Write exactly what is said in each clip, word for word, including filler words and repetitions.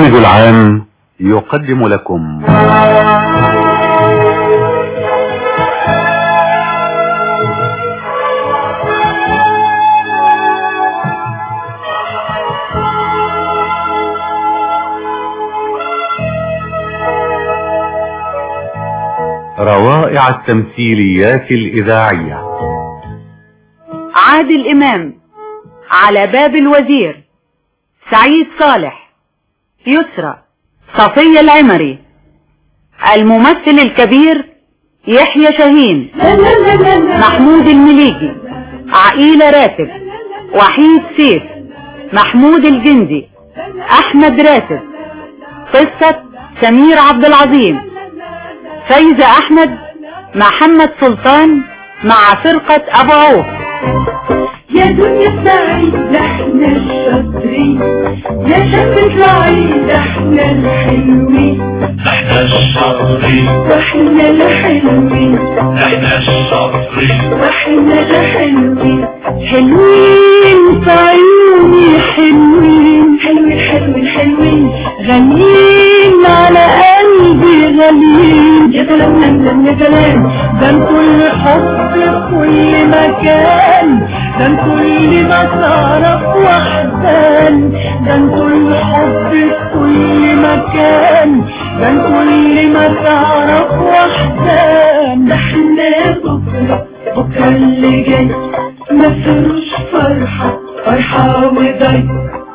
البرنامج العام يقدم لكم روائع التمثيليات الإذاعية. عادل إمام على باب الوزير، سعيد صالح، يسرى، صفية العمري. الممثل الكبير يحيى شاهين، محمود المليجي، عقيلة راتب، وحيد سيف، محمود الجندي، احمد راتب. قصة سمير عبد العظيم، فايزة احمد، محمد سلطان مع فرقة ابو عوف. يا دنيا سعيد احنا الشاطرين، يا شمس العيد احنا الحلوين، احنا الشاطرين واحنا الحلوين، احنا الشاطرين واحنا الحلوين، حلوين في عيوني حلوين، حلوين حلوين حلوين، غاليين على قلبي غاليين. يا سلام يا سلام، ده انتوا الحب في كل مكان، ده انتوا اللي ما تعرف وحدان، ده انتوا الحب في كل مكان، ده انتوا اللي ما تعرف وحدان. ده احنا بكره بكره اللي جاي ما فيهوش فرحه فرحه وضي،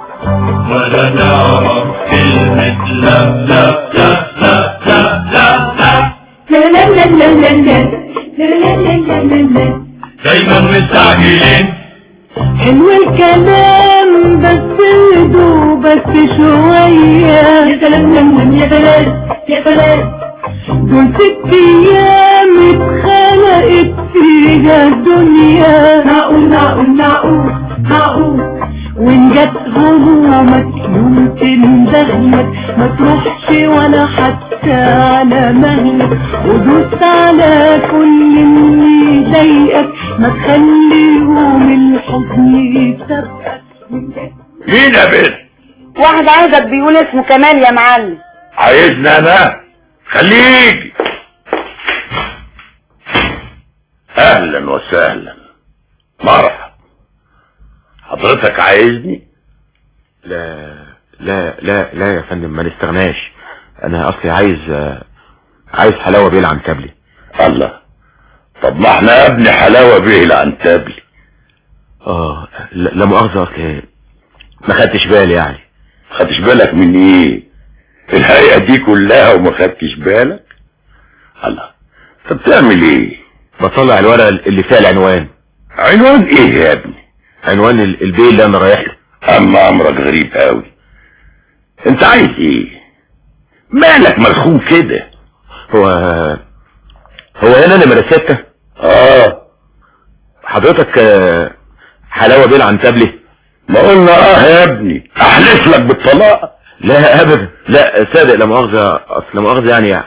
ولا نعرف كلمة لا لا لا لا لا لا لا لا لا لا لا لا لا لا لا لا لا. دايما مستعجلين، حلو الكلام بس هدوء بس شوية. يا سلام يا سلام يا سلام، دول ست ايام اتخلقت فيها الدنيا. معقول معقول معقول معقول، وان جت همومك يوم تندهلك ما تروحش ولا حتى على مهلك، ودوس على كل اللي يضايقك ما تخليهم الحزن يسبقك. مين يا بنت؟ واحد عايزك بيقول اسمه كمال يا معلم. عايزني انا؟ خليك. اهلا وسهلا، مرحبا. حضرتك عايزني؟ لا لا لا لا يا فندم، ما نستغناش. انا اصلي عايز عايز حلاوه بيه العنتبلي. الله، طب ما احنا ابن حلاوه بيه العنتبلي. اه لا, لا مؤاخذه، اصلي ما خدتش بالي. يعني خدتش بالك من ايه؟ الهيئه دي كلها وما خدتش بالك؟ الله، طب بتعمل ايه؟ بطلع الورقه اللي فيها العنوان. عنوان ايه يا ابني؟ عنوان البيت اللي انا رايح له. اما امرك غريب قوي. انت عايز ايه؟ مالك مرخوم كده؟ هو هو هنا نمرة ستة. اه حضرتك حلاوة بيه العنتبلي؟ ما قلنا اه يا ابني، احلف لك بالطلاق. لا ابدا، لا صادق، لا مؤاخذة، اصل لا مؤاخذة يعني.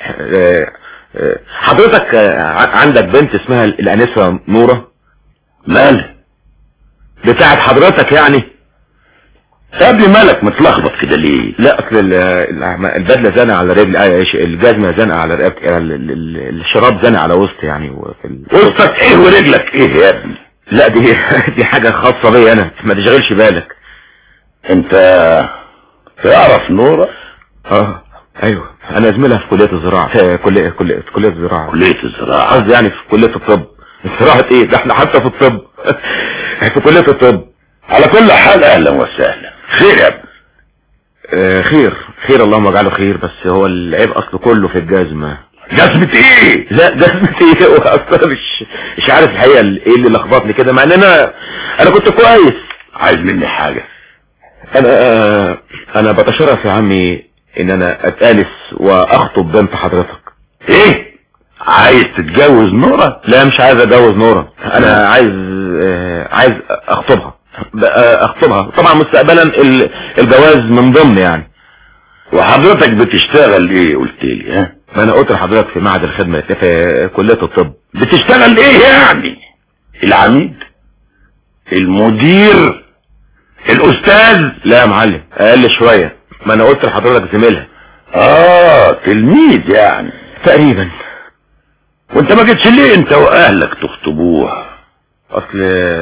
حضرتك عندك بنت اسمها الانسة نورة؟ مالها؟ بتاعت حضرتك يعني؟ طب لي مالك متلخبط كده ليه؟ لا اصل البدله زنقه على رجل، الجزمه زنقه على رقبتي، الشراب زنقه على وسطي يعني. وفي وسطك ايه ورجلك ايه يا ابني؟ لا دي دي حاجه خاصه بيا انا، ما تشغلش بالك. انت تعرف نورة؟ اه ايوه، انا زميلها في كليه الزراعه، في كليه كليه في كليه الزراعه. كليه الزراعه قصدي يعني في كليه الطب. الزراعه ايه ده، احنا حتى في الطب. في كليه الطب. على كل حال اهلا وسهلا. خير يا ابني؟ آه خير خير، اللهم اجعله خير. بس هو العيب اصله كله في الجزمه. جزمه ايه؟ لا جزمه ايه، اصلا مش مش عارف الحقيقه ايه اللي لخبطني كده، مع ان انا انا كنت كويس. عايز مني حاجه؟ انا آه انا بتشرف يا عمي ان انا اتانس واخطب بنت حضرتك. ايه؟ عايز تتجوز نورة؟ لا مش عايز اتجوز نورة، انا عايز آه عايز اخطبها. اخطبها طبعا مستقبلا، الجواز من ضمن يعني. وحضرتك بتشتغل ايه قلت لي؟ ها، ما انا قلت لحضرتك في معهد الخدمه في كليه الطب. بتشتغل ايه يعني؟ العميد؟ المدير؟ الاستاذ؟ لا يا معلم، اقل شويه. ما انا قلت لحضرتك زميلها. اه تلميذ يعني تقريبا. وانت ما جيتش ليه انت واهلك تخطبوها؟ اصل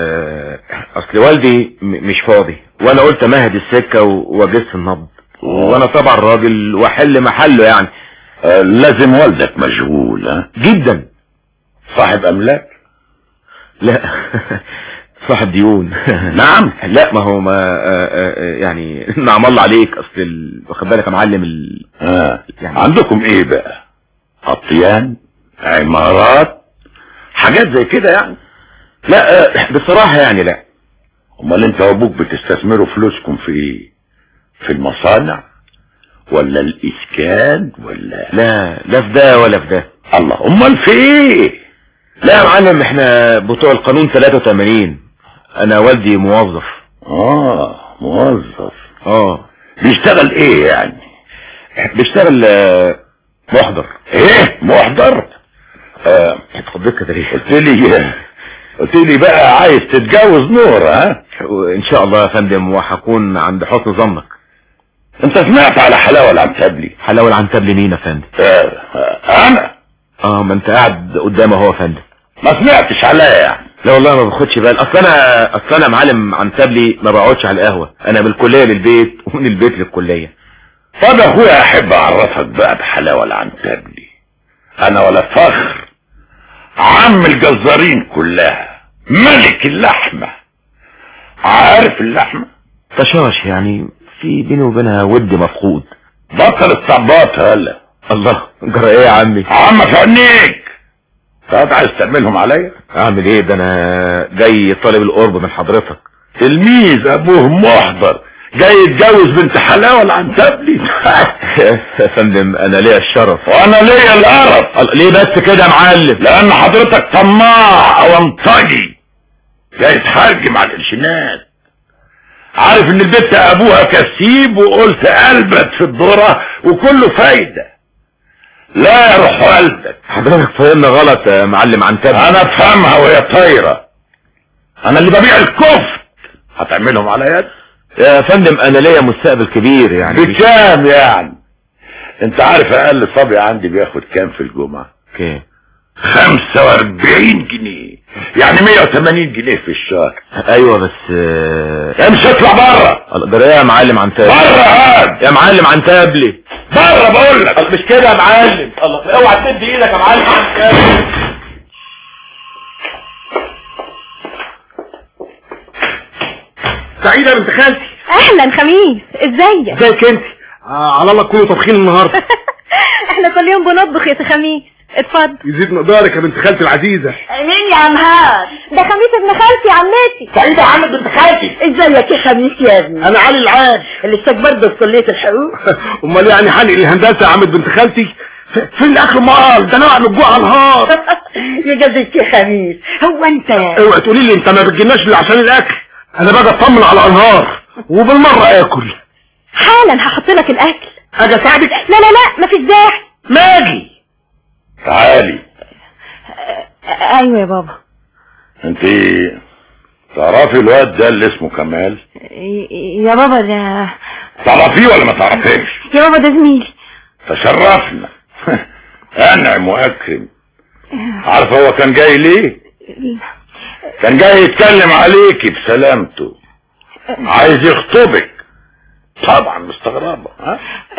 اصل والدي م... مش فاضي، وانا قلت امهد السكه واجس النبض، وانا طبعا راجل واحل محله يعني. آه لازم والدك مشغول. ها جدا. صاحب املاك؟ لا صاحب ديون. نعم. لا ما هو ما يعني نعم الله عليك. اصل واخد بالك يا معلم ال... آه. يعني عندكم ايه بقى؟ اطيان، عمارات، حاجات زي كده يعني؟ لا بصراحة يعني لا. امال انت وابوك بتستثمروا فلوسكم في ايه؟ في المصانع ولا الاسكان ولا؟ لا لا في ده ولا في ده. الله، امال في ايه؟ لا يا معلم احنا بتوع القانون ثلاثة وثمانين. انا والدي موظف. اه موظف. اه بيشتغل ايه يعني؟ بيشتغل محضر. ايه محضر؟ اه اتخضيت كده ليه؟ قلت لي قلت لي بقى عايز تتجوز نور. ها ان شاء الله يا فندم، وهكون عند حسن ظنك. انت سمعت على حلاوة العنتبلي؟ حلاوة العنتبلي مين يا فندم؟ آه. آه. انا اه ما انت قاعد قدامه هو يا فندم. ما سمعتش عليا يعني؟ لا والله ما باخدش بال. اصل انا اصل انا معلم عنتبلي ما بقعدش على القهوه، انا من الكليه للبيت ومن البيت للكليه. طب يا اخويا احب اعرفك بقى بحلاوة العنتبلي. انا ولا فخر، عم الجزارين كلها، ملك اللحمه. عارف اللحمه؟ طشاش يعني، في بيني وبينها ود مفقود. بطل الصباط. هلا الله جرى ايه يا عمي؟ عم في عينيك. طب عايز تعملهم عليا؟ اعمل ايه ده؟ انا جاي طالب القرب من حضرتك. تلميذ ابوه محضر جاي يتجوز بنت حلاوة العنتبلي. يا فندم انا ليا الشرف. وانا ليا القرف. ليه بس كده يا معلم؟ لان حضرتك طماع او انطجي جاي تحرجم على القرشينات. عارف ان البنت ابوها كسيب وقلت قلبت في الذره وكله فايده. لا يا روح والدك. حضرتك فهمنا غلط يا معلم عنتبلي. انا افهمها وهي طايره. انا اللي ببيع الكفت، هتعملهم على يد؟ يا فندم انا ليا مستقبل كبير يعني. بكام يعني؟ انت عارف اقل صبي عندي بياخد كام في الجمعه؟ كام؟ خمسة واربعين جنيه، يعني مية وتمانين جنيه في الشهر. ايوه بس امشي اطلع بره. ده ايه يا معلم عنتبلي؟ بره هاد يا معلم عنتبلي. بره بقول لك. مش كده يا معلم. الله اوعى تدي ايدك يا معلم عنتبلي. سعيدة بنت خالتي. اهلا خميس، ازيك؟ ازيك انت؟ آه على الله تكونوا طابخين النهارده. احنا كل يوم بنطبخ يا خميس. اتفضل. يزيد مقدارك يا بنت خالتي العزيزة. مين يا عمهات؟ ده خميس ابن خالتي عمتي. سعيدة عم بنت خالتي. ازيك يا خميس يا ابني؟ انا علي العاد اللي اشتك برضه في كلية الحقوق. امال يعني حلق الهندسة يا عم بنت خالتي؟ فين الاكل امال؟ ده انا قاعد من الجوع على النهار. يجازيك يا خميس. هو انت اوعى تقولي لي انت ما بتجيناش الا عشان الاكل. انا باجي اطمن على انهار وبالمرة اكل. حالا هحط لك الاكل. اجي اساعدك؟ لا لا لا مفيش داعي. ماجي تعالي. ايوه يا بابا. انت تعرفي الواد ده اللي اسمه كمال؟ يا بابا ده تعرفيه ولا ما تعرفيش؟ يا بابا ده زميلي. تشرفنا. انعم واكرم. عارف هو كان جاي ليه؟ كان جاي يتكلم عليكي بسلامته، عايز يخطبك. طبعا مستغربة. ها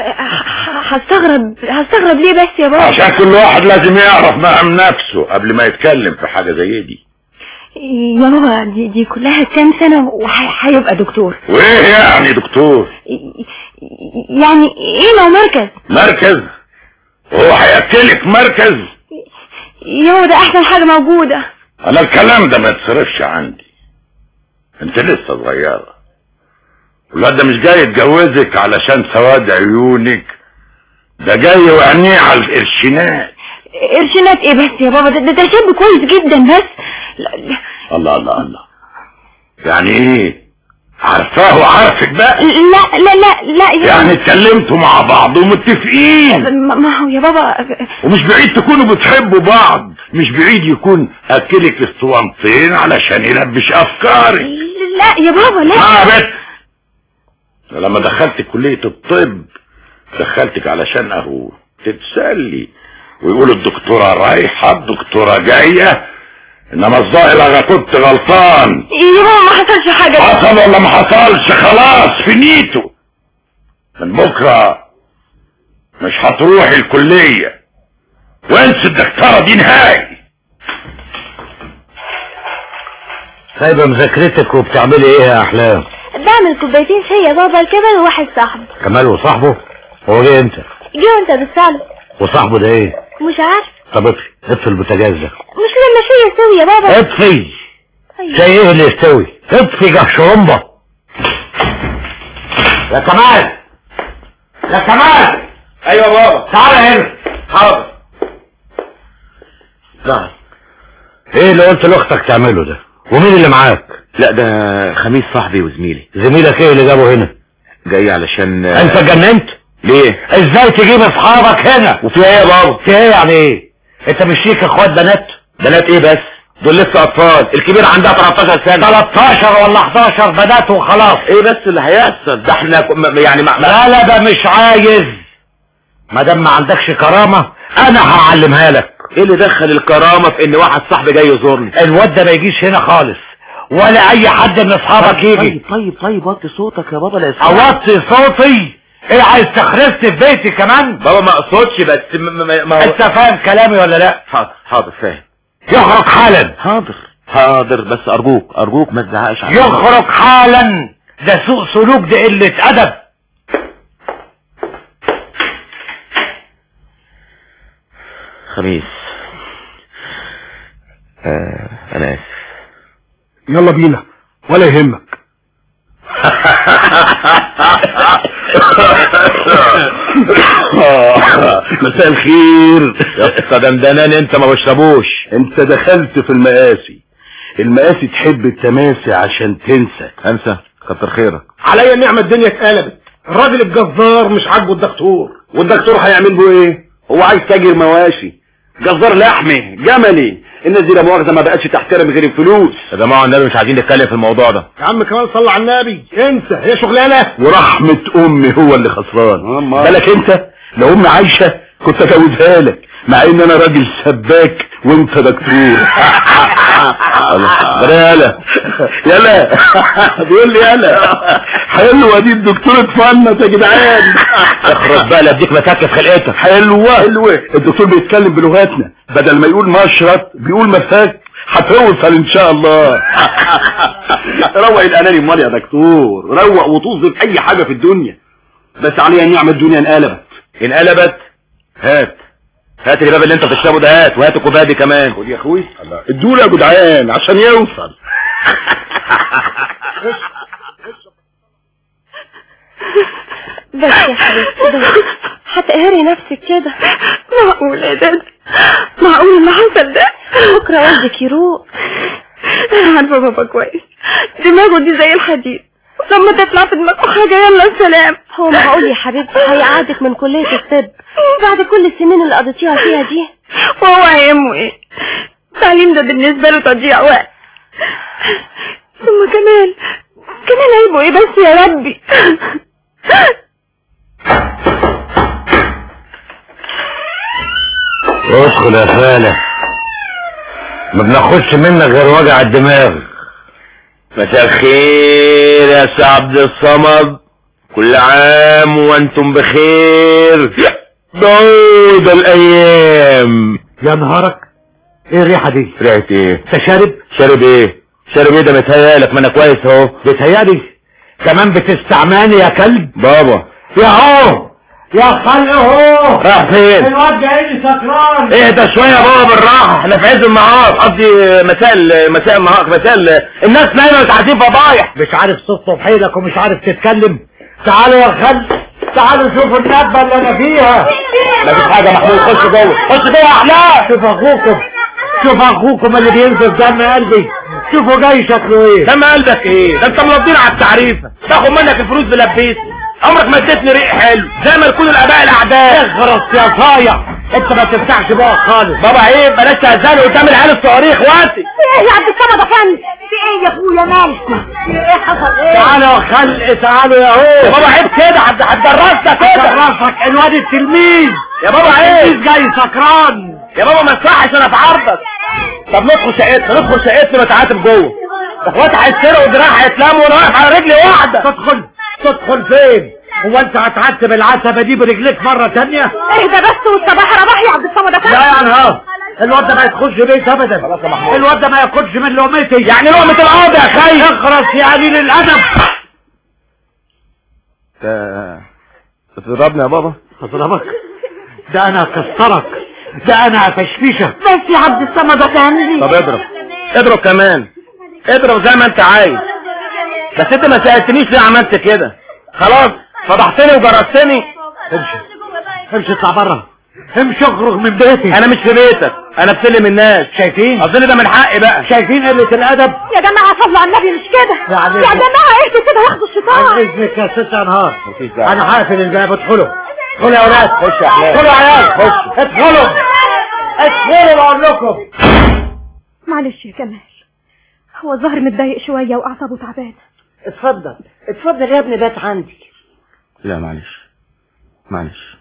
هستغرب هستغرب ليه بس يا بابا؟ عشان كل واحد لازم يعرف مقام نفسه قبل ما يتكلم في حاجة زي دي. يا بابا دي, دي كلها كام سنة وهيبقى دكتور. وايه يعني دكتور؟ يعني ايه لو مركز؟ مركز؟ هو هيأكلك مركز؟ يا بابا ده احسن حاجة موجودة. انا الكلام ده ما يتصرفش عندي، انت لسه صغيرة. الواد ده مش جاي يتجوزك علشان سواد عيونك، ده جاي وعينيه على القرشينات. قرشينات ايه بس يا بابا؟ ده ده شاب كويس جدا بس. لا لا. الله الله الله، يعني ايه؟ عارفاه وعارفك بقى؟ لا لا لا لا يا يعني اتكلمتوا مع بعض ومتفقين؟ ما هو يا بابا. ومش بعيد تكونوا بتحبوا بعض، مش بعيد يكون اكلك الصوانطين علشان يلبش افكارك. لا يا بابا لا. اه بس لما دخلت كلية الطب دخلتك علشان اهو تتسلي ويقولوا الدكتورة رايحة الدكتورة جاية، انما الظاهر انا كنت غلطان. يا ماما ما حصلش حاجة. حصل ولا ما حصلش؟ خلاص فينيتو. من بكرة مش هتروحي الكلية وانسي الدكتورة دي نهائي. سايبة مذاكرتك وبتعملي ايه يا احلام؟ بعمل كوبايتين شاي يا بابا لكمال وواحد صاحبي. كمال وصاحبه؟ هو جه امتى؟ جه انت بالصالة. وصاحبه ده ايه؟ مش عارف. طب اطفي اطفي البوتاجاز ده. مش لما شاي يستوي يا بابا. اطفي. شاي ايه اللي يستوي؟ اطفي جحشرمبة. يا كمال يا كمال. ايوه بابا. تعالى هنا. حاضر. نعم. ايه اللي قلت لاختك تعمله ده؟ ومين اللي معاك؟ لا ده خميس صاحبي وزميلي. زميلك ايه اللي جابه هنا؟ جاي علشان انت جننت؟ ليه؟ ازاي تجيب اصحابك هنا؟ وفيها ايه يا بابا؟ فيها ايه يعني ايه؟ انت مش ليك اخوات بنات؟ بنات ايه بس؟ دول لسه اطفال، الكبير عندها تلتاشر سنة. تلتاشر ولا حداشر بنات وخلاص. ايه بس اللي هيحصل؟ ده احنا يعني ما... لا لا ده مش عايز. ما دام ما عندكش كرامة انا هعلمها لك. ايه اللي دخل الكرامة في ان واحد صاحبي جاي يزورني؟ الواد ده ما يجيش هنا خالص ولا اي حد من اصحابك يجي. طيب طيب طيب وطي صوتك يا بابا. لا اوطي صوتي؟ ايه عايز تخرست في بيتي كمان؟ بابا ما اقصدش بس ما, ما هو... انت فاهم كلامي ولا لا؟ حاضر حاضر فاهم. يخرج حالا. حاضر حاضر بس ارجوك ارجوك ما تزعقش. يخرج حالا. ده سوء سلوك، ده قلة ادب. خميس آه انا اسف. يلا بينا ولا يهمك. مساء الخير يا اسطى دندنان انت ما بشربوش. انت دخلت في المقاسي. المقاسي تحب التماسي عشان تنسى. انسى؟ كتر خيرك. عليا النعمة الدنيا اتقلبت. الراجل الجزار مش عاجبه الدكتور. والدكتور هيعمل به ايه؟ هو عايز تاجر مواشي، جزار لحمي جملي. الناس دي لا مؤاخذة ما بقتش تحترم غير الفلوس. يا جماعة النبي مش عايزين نتكلم في الموضوع ده. يا عم كمان صلى على النبي. انسى هي شغلانة. ورحمة امي هو اللي خسران. بالك انت لو امي عايشة كنت اجوزها لك، مع ان انا راجل سباك وانت دكتور. يلا يلا بيقول لي يلا حلوه دي الدكتور اتفنط يا جدعان. اخرج بقى لا اديك مسكه في خلقتك. حلوه حلوه. الدكتور بيتكلم بلغتنا، بدل ما يقول مشرط بيقول مساك. هتوصل ان شاء الله. روق الاناني امال يا دكتور، روق وطوز في اي حاجه في الدنيا، بس عليها النعمه الدنيا انقلبت. انقلبت؟ هات هات الباب اللي انت بتشربه ده، هات وهات كوبادي كمان. خد يا اخوي ادوله يا جدعان عشان يوصل. بس يا حبيبتي بس هتقهري نفسك كده. معقول يا داد؟ معقول اللي حصل ده؟ بكره والدك يروق. انا عارفه بابا كويس، دماغه دي زي الحديد، لما تطلع في دماغه حاجه يلا السلام. هو معقول يا حبيبتي هيقعدك من كليه الطب بعد كل السنين اللي قضيتيها فيها دي؟ وهو هيهمه ايه؟ التعليم ده بالنسبه له تضييع وقت. ثم كمان كمان عيبه ايه بس يا ربي؟ ادخل يا خالة، ما بناخدش منك غير وجع الدماغ. مساء الخير يا سي عبد الصمد، كل عام وانتم بخير. بعود الايام. يا نهارك ايه الريحة دي؟ ريحة ايه؟ انت شارب؟ شارب ايه؟ شارب ايه ده؟ متهيألك ما انا كويس اهو. بتهيألي كمان بتستعماني يا كلب. بابا يا هو يا خلق اهو. راح فين؟ الواد جاي لي سكران. اهدى شويه يا بابا بالراحه، احنا في عز النهار، قصدي مساء مساء النهار، مساء الناس نايمه مش عارفين فضايح. مش عارف تصطف حيلك ومش عارف تتكلم. تعالوا يا خلق تعالوا شوفوا النبه اللي انا فيها. ما فيش حاجه محمود، خش جوه خش جوه يا احلام. شوف اخوكم شوف اخوكم اللي بينزل دم قلبي، شوفوا جاي شكله ايه. دم قلبك ايه؟ ده انت ملضين على التعريفه، تاخد منك الفلوس بلبيسي. عمرك ما اديتني ريق حلو زي ما يكون الاباء الاعداء. اخرس يا صايع، انت ما تفتحش بقى خالص. بابا عيب، بلاش تهزقني قدام العيال الصواريخ. اخواتي ايه يا عبد الصمد افندي؟ في ايه يا ابويا مالكم؟ ايه حصل ايه؟ تعالوا يا خلق، تعالوا يا هو. يا بابا عيب كده، هتدرسنا كده. هتدرسك الواد التلميذ. يا بابا عيب، التلميذ جاي سكران. يا بابا ما يصحش انا اتعرضك. طب ندخل شقتنا، ندخل شقتنا ونتعاتب جوه. اخواتي هيتسرقوا ودراعي هيتلموا وانا واقف على رجلي واحده. تدخل تدخل فين؟ هو انت هتعتب العتبه دي برجليك مره تانية؟ اهدى بس والصباح رباح يا عبد الصمد افندي. لا يعني ها الواد ده ما يدخلش بيت ابدا. الواد ده ما ياكلش من لقمتي. يعني لقمه القاضي يا خي. اخرس يا قليل الادب. تضربني يا بابا؟ اضربك؟ ده انا هكسرك، ده انا هفشفشك. بس يا عبد الصمد افندي. طب اضرب اضرب كمان، اضرب زي ما انت عايز. بس انت ما سألتنيش ليه عملت كده. خلاص فضحتني وجرستني. امشي امشي اطلع بره، امشي اخرج من بيتي. انا مش في بيتك، انا بسلم الناس. شايفين؟ اظن ده من حقي بقى. شايفين قلة الادب؟ يا جماعة صلوا على النبي مش كده. يا جماعة اهدوا كده واخدوا الشيطان. عن اذنك يا ست انهار، انا هقفل الباب. ادخلوا ادخلوا يا ولاد. خش يا احلام. ادخلوا يا عيال. خش ادخلوا ادخلوا بقول لكم. معلش يا كمال، هو الظهر متضايق شوية واعصابه تعبانة. اتفضل اتفضل يا ابني بات عندي. لا معلش معلش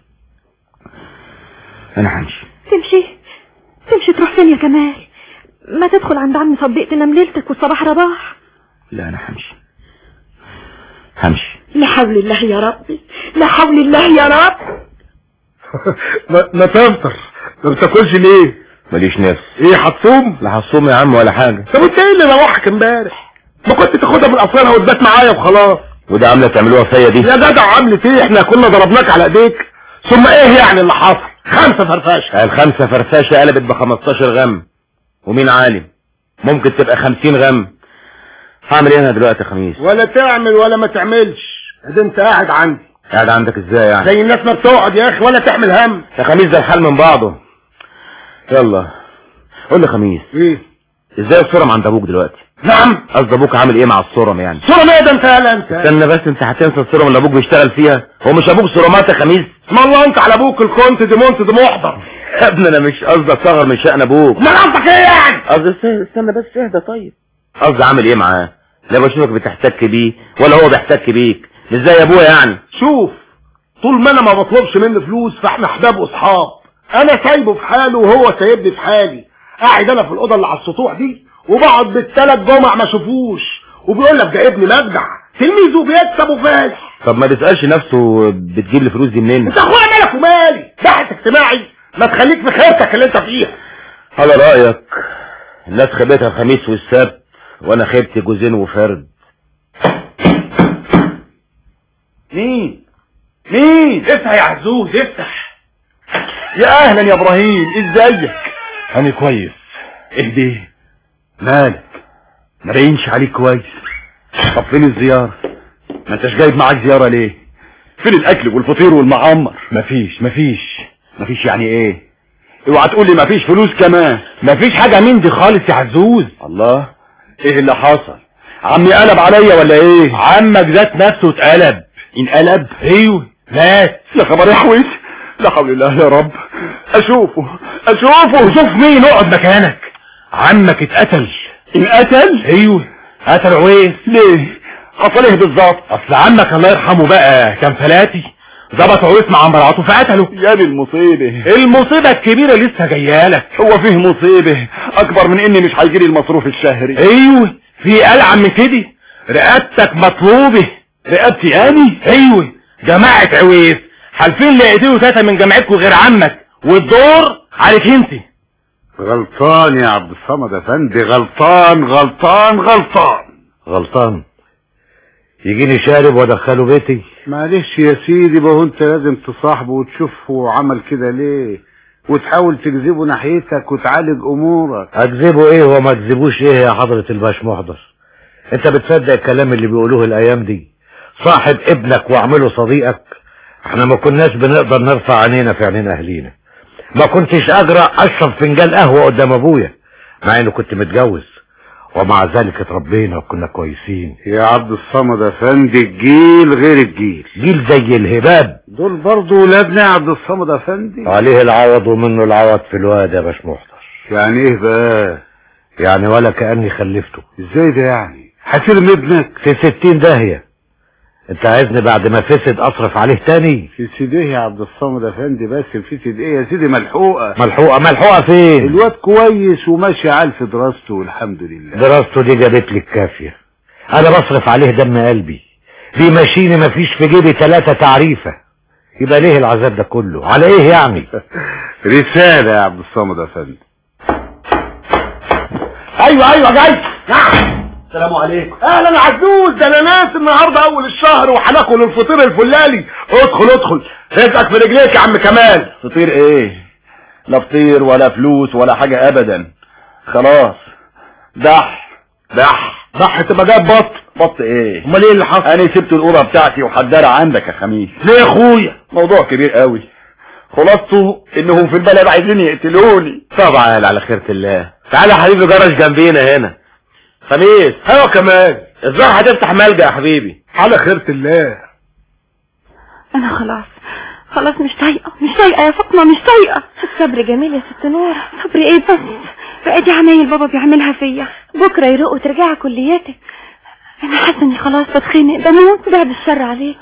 انا همشي. تمشي تمشي تروح فين يا كمال؟ ما تدخل عند عم صديق تنام ليلتك والصباح رباح. لا انا همشي همشي. لا حول الله يا ربي، لا حول الله يا رب. ما, ما تفطر، ما بتاكلش ليه؟ ماليش نفس. ايه هتصوم؟ لا هتصوم يا عم ولا حاجه. طب انت ايه اللي روحك امبارح؟ ما كنت تاخدها من اصلها وتبات معايا وخلاص. وده عامله تعملوها فيا دي؟ يا جدع عملت ايه؟ احنا كنا ضربناك على ايديك. ثم ايه يعني اللي حصل؟ خمسة فرفاشة. الخمسة فرفاشة قلبت بخمستاشر غم، ومين عالم ممكن تبقى خمسين غم. هعمل ايه انا دلوقتي يا خميس؟ ولا تعمل ولا ما تعملش، ادي انت قاعد عندي. قاعد عندك ازاي يعني؟ زي الناس ما بتقعد يا اخي، ولا تعمل هم. يا خميس ده الحال من بعضه. يلا قول لي خميس، ايه ازاي الصرم عند ابوك دلوقتي؟ نعم. قصد ابوك عامل ايه مع الصرم يعني؟ صرم ايه ده انت؟ يالا انت استنى بس، انت هتنسى الصرم اللي ابوك بيشتغل فيها؟ هو مش ابوك صرامات يا خميس؟ اسم الله انت على ابوك الكونت دي مونت دي محضر. يا ابني انا مش قصدي اصغر من شأن ابوك. ما قصدك ايه يعني؟ قصدي استنى بس اهدى. طيب قصدي عامل ايه معاه؟ لا بشوفك بتحتك بيه ولا هو بيحتك بيك؟ مش زي ابويا يعني. شوف، طول ما انا ما بطلبش منه فلوس فاحنا احباب واصحاب. انا سايبه في حاله وهو سايبني في حالي. قاعد انا في الاوضه اللي على السطوح دي وبقعد بالثلاث جمع ما اشوفوش، وبيقول لك ده ابني مجدع تلميذه بيكسب وفالح. طب ما تسالش نفسه بتجيب لي فلوس دي منين؟ انت اخويا مالك ومالي؟ بحث اجتماعي، ما تخليك في خيرتك اللي انت فيها. على رايك الناس خيبتها الخميس والسبت وانا خيبت جوزين وفرد. مين مين؟ افتح يا عزوز افتح. يا اهلا يا ابراهيم، ازيك؟ انا كويس. اهدي مالك؟ ما باينش عليك كويس. طب فين الزيارة؟ ما انتش جايب معاك زيارة ليه؟ فين الاكل والفطير والمعمر؟ مفيش مفيش مفيش يعني ايه؟ اوعى تقول لي مفيش فلوس كمان. مفيش حاجة من دي خالص يا عزوز. الله، ايه اللي حصل؟ عمي قلب عليا ولا ايه؟ عمك ذات نفسه اتقلب. انقلب؟ ايوه مات. يا خبر احوج، لا حول الله يا رب. اشوفه اشوفه. شوف مين؟ اقعد مكانك. عمك اتقتل. انقتل؟ ايوه قتل عويس. ليه؟ حصل ايه بالظبط؟ اصل عمك الله يرحمه بقى كان فلاتي، ظبط عويس مع مراته فقتله. يا دي المصيبه. المصيبه الكبيره لسه جايالك. هو فيه مصيبه اكبر من اني مش هيجيلي المصروف الشهري؟ ايوه في قلعه من كده. رقبتك مطلوبه. رقبتي اني؟ ايوه جماعه عويس حالفين لايديه تاتا من جماعتكم غير عمك، والدور عليك انت. غلطان يا عبد الصمد افندي، غلطان غلطان غلطان غلطان. يجيني شارب وادخله بيتي؟ معلش يا سيدي، ما هو انت لازم تصاحبه وتشوفه عمل كده ليه، وتحاول تجذبه ناحيتك وتعالج امورك. اجذبه ايه وما اجذبوش ايه يا حضرة الباش محضر؟ انت بتصدق الكلام اللي بيقولوه الايام دي؟ صاحب ابنك واعمله صديقك. احنا ما كناش بنقدر نرفع عينينا في عينين اهلينا. ما كنتش اجرأ اشرب فنجان قهوة قدام ابويا مع انه كنت متجوز، ومع ذلك اتربينا وكنا كويسين. يا عبد الصمد افندي الجيل غير الجيل. جيل زي الهباب. دول برضه ولادنا يا عبد الصمد افندي. عليه العوض ومنه العوض في الواد يا باش محضر. يعني ايه بقى؟ يعني ولا كأني خلفته. ازاي ده يعني؟ هترم ابنك في ستين داهية. انت عايزني بعد ما فسد اصرف عليه تاني؟ في سيدي يا عبد الصمد افندي، بس في سيدي ايه يا سيدي؟ ملحوقة. ملحوقة ملحوقة فين؟ الواد كويس وماشي عال في دراسته والحمد لله. دراسته دي جابت لي الكافية. انا بصرف عليه دم قلبي، بيمشيني مفيش في جيبي ثلاثة تعريفة. يبقى ليه العذاب ده كله؟ على ايه يعني؟ رسالة يا عبد الصمد افندي. ايوه ايوه جاي. نعم. السلام عليكم. اهلا عزوز، ده انا ناس النهارده اول الشهر وهناكل الفطير الفلالي. ادخل ادخل، رزقك في رجليك يا عم كمال. فطير ايه؟ لا فطير ولا فلوس ولا حاجة ابدا. خلاص دح دح صح تبقى جايب بط. بط ايه؟ امال ايه اللي حصل؟ انا سبت الاوضه بتاعتي وحدارة عندك يا خميس. ليه يا اخويا؟ موضوع كبير قوي، خلاصته انهم في البلد عايزين يقتلوني. طبعا على خيرة الله. تعالى يا حبيبي جرش جنبينا هنا. خميس. ايوه كمان. الظاهر هتفتح ملجأ يا حبيبي. على خيرة الله. انا خلاص خلاص مش طايقه مش طايقه يا فاطمه، مش طايقه. الصبر جميل يا ست نور. صبر ايه بس؟ بقى دي عمايل بابا بيعملها فيا. بكره يروق وترجعي كلياتك. انا حاسه اني خلاص بتخنق، بموت بعد الشر عليك.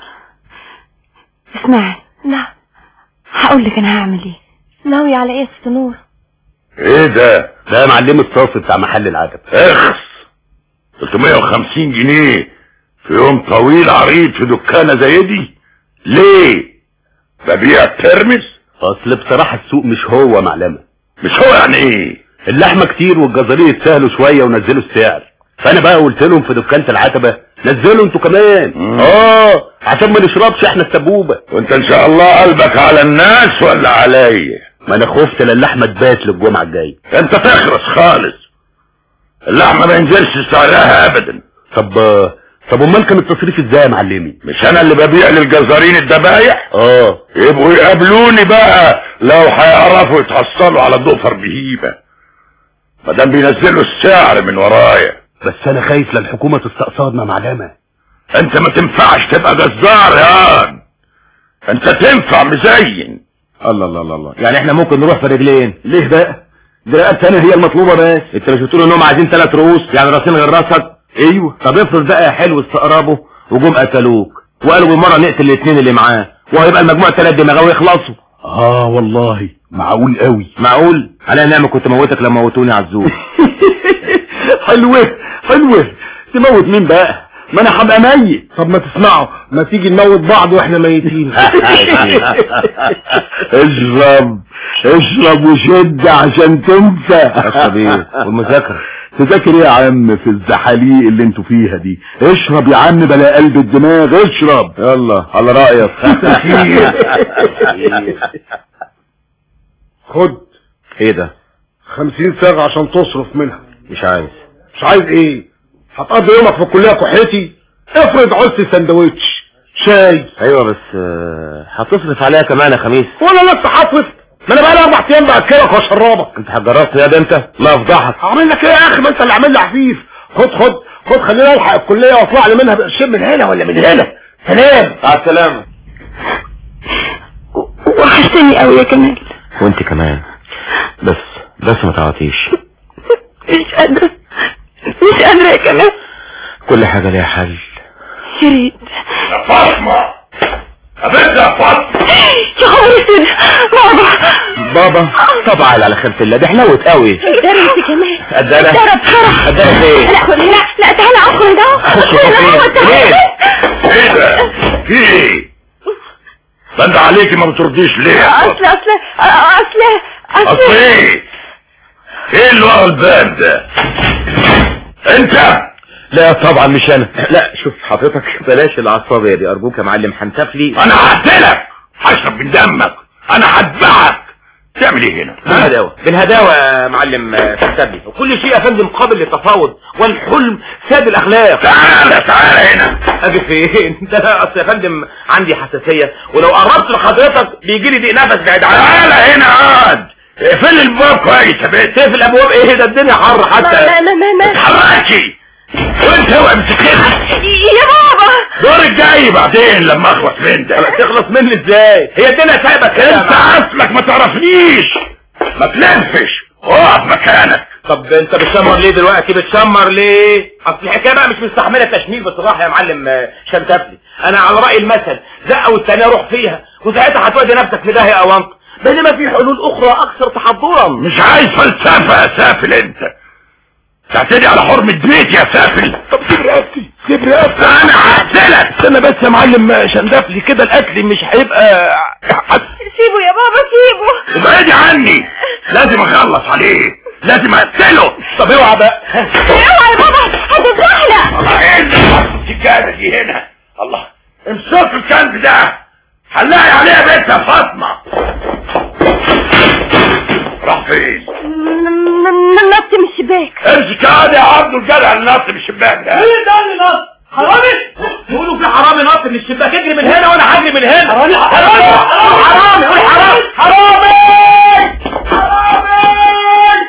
اسمعي. نعم. هقول لك انا هعمل ايه. ناوي على ايه يا ست نور؟ ايه ده؟ ده معلم الصافي بتاع محل العجب. اخس ثلاثمية وخمسين جنيه في يوم طويل عريض في دكانة زي دي؟ ليه؟ ببيع ترمس؟ اصل بصراحة السوق مش هو معلمة. مش هو يعني ايه؟ اللحمة كتير والجزارين يتسهلوا شوية ونزلوا السعر، فانا بقى قلت لهم في دكانة العتبة نزلوا انتوا كمان. مم. اه عشان ما نشربش احنا السبوبة. وانت ان شاء الله قلبك على الناس ولا عليا؟ ما انا خفت للحمة تبات للجمعة الجاية. انت تخرس خالص، اللحمة ما ينزلش سعرها ابدا. طب طب امال كان التصريف ازاي يا معلمي؟ مش انا اللي ببيع للجزارين الذبايح؟ اه يبقوا يقابلوني بقى لو هيعرفوا يتحصلوا على ضفر بهيبة، مادام بينزلوا السعر من ورايا. بس انا خايف للحكومة تستقصدنا معلمة. انت ما تنفعش تبقى جزار يا انت تنفع مزين. الله الله الله الله. يعني احنا ممكن نروح في رجلين. ليه بقى؟ ده رقبة انا هي المطلوبة بس. انت مش بتقول انهم عايزين ثلاث رؤوس، يعني راسين غير راسك؟ ايوه. طب افرض بقى يا حلو استقربوا وجم قتلوك وقالوا بالمره نقتل الاثنين اللي معاه، وهيبقى المجموع ثلاث دماغ ويخلصوا. اه والله معقول قوي. معقول؟ على نعمه كنت موتك لما موتوني عزوز. حلوه حلوه. تموت مين بقى؟ ما انا هبقى ميت. طب ما تسمعوا، ما تيجي نموت بعض واحنا ميتين. اشرب اشرب وشد عشان تنسى. اشرب ايه؟ والمذاكره تذاكر ايه يا عم في الزحاليق اللي انتوا فيها دي؟ اشرب يا عم بلا قلب الدماغ، اشرب. يلا على رايك. خد ايه ده؟ خمسين صاغ عشان تصرف منها. مش عايز. مش عايز ايه؟ هتقضي يومك في الكليه كحيتي؟ افرض عوزت سندوتش شاي. ايوه بس آه، هتصرف عليها كمان يا خميس. وانا لسه هصرف؟ ما انا بقى لي اربع ايام باكلك واشربك. انت هتجربت يا ده انت؟ لا افضحك. هعمل لك ايه يا اخي؟ ما انت اللي عامل لي عفيف. خد خد خد خليني الحق الكليه واطلع لي منها بقرشين من هنا ولا من هنا. سلام. مع السلامه. وحشتني قوي يا كمال. وانت كمان، بس بس ما تعطيش. مش قادرة مش قادرة يا كمال. كل حاجة ليها حل. يا ريت. يا فاطمة يا بنت يا فاطمة. يا خبر بابا. بابا طب عال على خيرة الله، دي حلوت قوي. اداري انت كمان. اداري اداري بسرعة. اداري ايه؟ لا لا لا تعالى ادخل ده. اخش فين؟ ليه؟ ايه ده؟ في ايه؟ بند عليكي ما بترديش ليه؟ اصل اصل اصل اصل ايه؟ ايه اللي ورا الباب ده؟ انت؟ لا طبعا مش انا. لا شوف حضرتك بلاش العصابية دي ارجوك يا معلم، هنتفلي. انا هقتلك، هشرب من دمك، انا هتبعك. تعمل ايه هنا؟ بالهداوة بالهداوة يا معلم تنتبه، وكل شيء يا فندم قابل للتفاوض، والحلم ساد الاخلاق. تعالى تعالى هنا. اجي فين؟ ده انا اصل يا فندم عندي حساسية، ولو قربت لحضرتك بيجي لي ضيق نفس بعيد عنك. تعالى هنا اقعد. اقفل الباب كويس يا بنت. تقفل الابواب ايه ده؟ الدنيا حر حتى. ما ما ما ما اتحركي وانت هو امسكيها. يا بابا. دورك جاي بعدين لما اخلص من ده. تخلص مني ازاي؟ هي الدنيا سايبك كده. انت اصلك ما تعرفنيش، ما تلفش، اقعد مكانك. طب انت بتشمر ليه دلوقتي؟ بتشمر ليه؟ اصل الحكايه بقى مش مستحمله تشمير بصراحه يا معلم شمتفلي. انا على راي المثل زقه والثانيه روح فيها، وساعتها هتودي نفسك في داهيه او انت، بينما في حلول اخرى اكثر تحضرا. مش عايز فلسفه يا سافل، انت تعتدي على حرمه بيتي يا سافل. طب سيب رقبتي سيب رقبتي انا هقتلك. استنى بس يا معلم شندفلي، كده القتل مش هيبقى. سيبه يا بابا سيبه. ابعدي عني، لازم اخلص عليه، لازم اقتله. طب اوعى بقى. اوعى يا بابا هتتزحلق. الله يعينك السكانه دي هنا. الله امسك الكلب ده، حلاقي عليها بنت يا فاطمه. راح فين؟ نط من الشباك. امسك هذا يا عبد الجدع اللي نط من الشباك ده. مين ده اللي نط؟ حرامي؟ تقولوا في حرامي نط من الشباك، اجري من هنا وانا هجري من هنا. حرامي حرامي حرامي قول حرامي حرامي حرامي.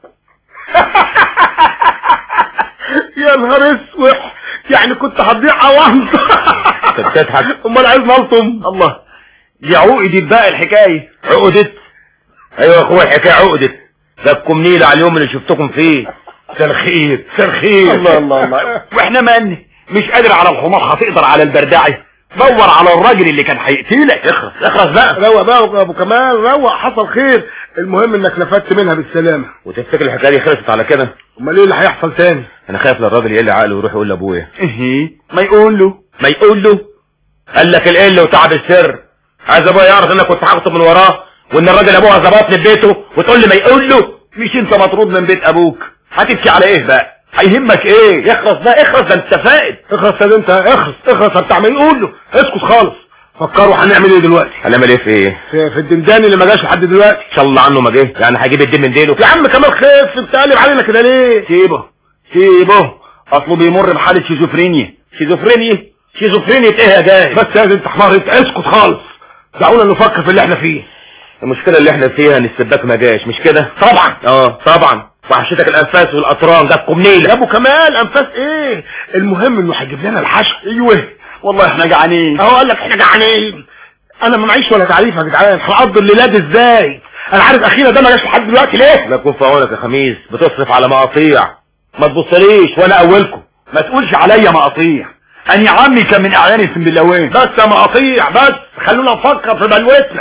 يا نهار اسود، يعني كنت هتضيع اوانت. انت بتضحك؟ امال عايز نلطم. الله، دي عقدت بقى الحكايه. عقدت؟ ايوه يا اخويا الحكايه عقدت. جابكم نيله على اليوم اللي شفتكم فيه. كان خير كان خير. الله الله الله. واحنا من مش قادر على الحمار هتقدر على البردعي. دور على الراجل اللي كان هيقتلك. اخرس اخرس بقى. روق بقى يا ابو كمال روق، حصل خير. المهم انك نفدت منها بالسلامه. وتفتكر الحكايه دي خلصت على كده؟ امال ايه اللي هيحصل تاني؟ انا خايف للراجل يقل عقله ويروح يقول لابويا. ايه ما يقول له ما يقول له قال لك القله وتعب السر. عايز ابويا يعرف انك كنت هخطب من وراه، وان الراجل ابوها ظبطني في بيته، وتقول لي ما يقول له؟ مش انت مطرود من بيت ابوك؟ هتبكي على ايه بقى؟ هيهمك ايه؟ اخرس بقى اخرس، ده انت فائد. اخرس يا انت اخرس اخرس بتاع ما يقول له. اسكت خالص. فكروا هنعمل ايه دلوقتي؟ هنعمل ايه في ايه؟ في, في الدندان اللي ما جاش لحد دلوقتي. ان شاء الله عنه ما جه، يعني هجيب الدين من ديله. يا عم كمال خف، انت قالب علينا كده ليه؟ سيبه سيبه، اصله بيمر بحاله شيزوفرينيا. شيزوفرينيا؟ شيزوفرينيا ايه يا جاي؟ بس يا انت حمار انت اسكت خالص. دعونا نفكر في اللي احنا فيه. المشكله اللي احنا فيها ان السباك ما جاش، مش كده؟ طبعا اه طبعا. وحشتك الانفاس والاطران، جابكم نيله. يا ابو كمال انفاس ايه؟ المهم انه هيجيب لنا الحشو. ايوه والله احنا جعانين. اهو قال لك احنا جعانين. انا ما معيش ولا تعريف يا جدعان، هنقضي الليلاد ازاي؟ انا عارف اخينا ده ما جاش لحد دلوقتي ليه؟ لا يكون في عونك يا خميس، بتصرف على مقاطيع. ما تبصليش وانا اولكم. ما تقولش عليا مقاطيع، انا عمي كان من اعيان السنبلاوين. بس يا مقاطيع بس، خلونا نفكر في بلوتنا.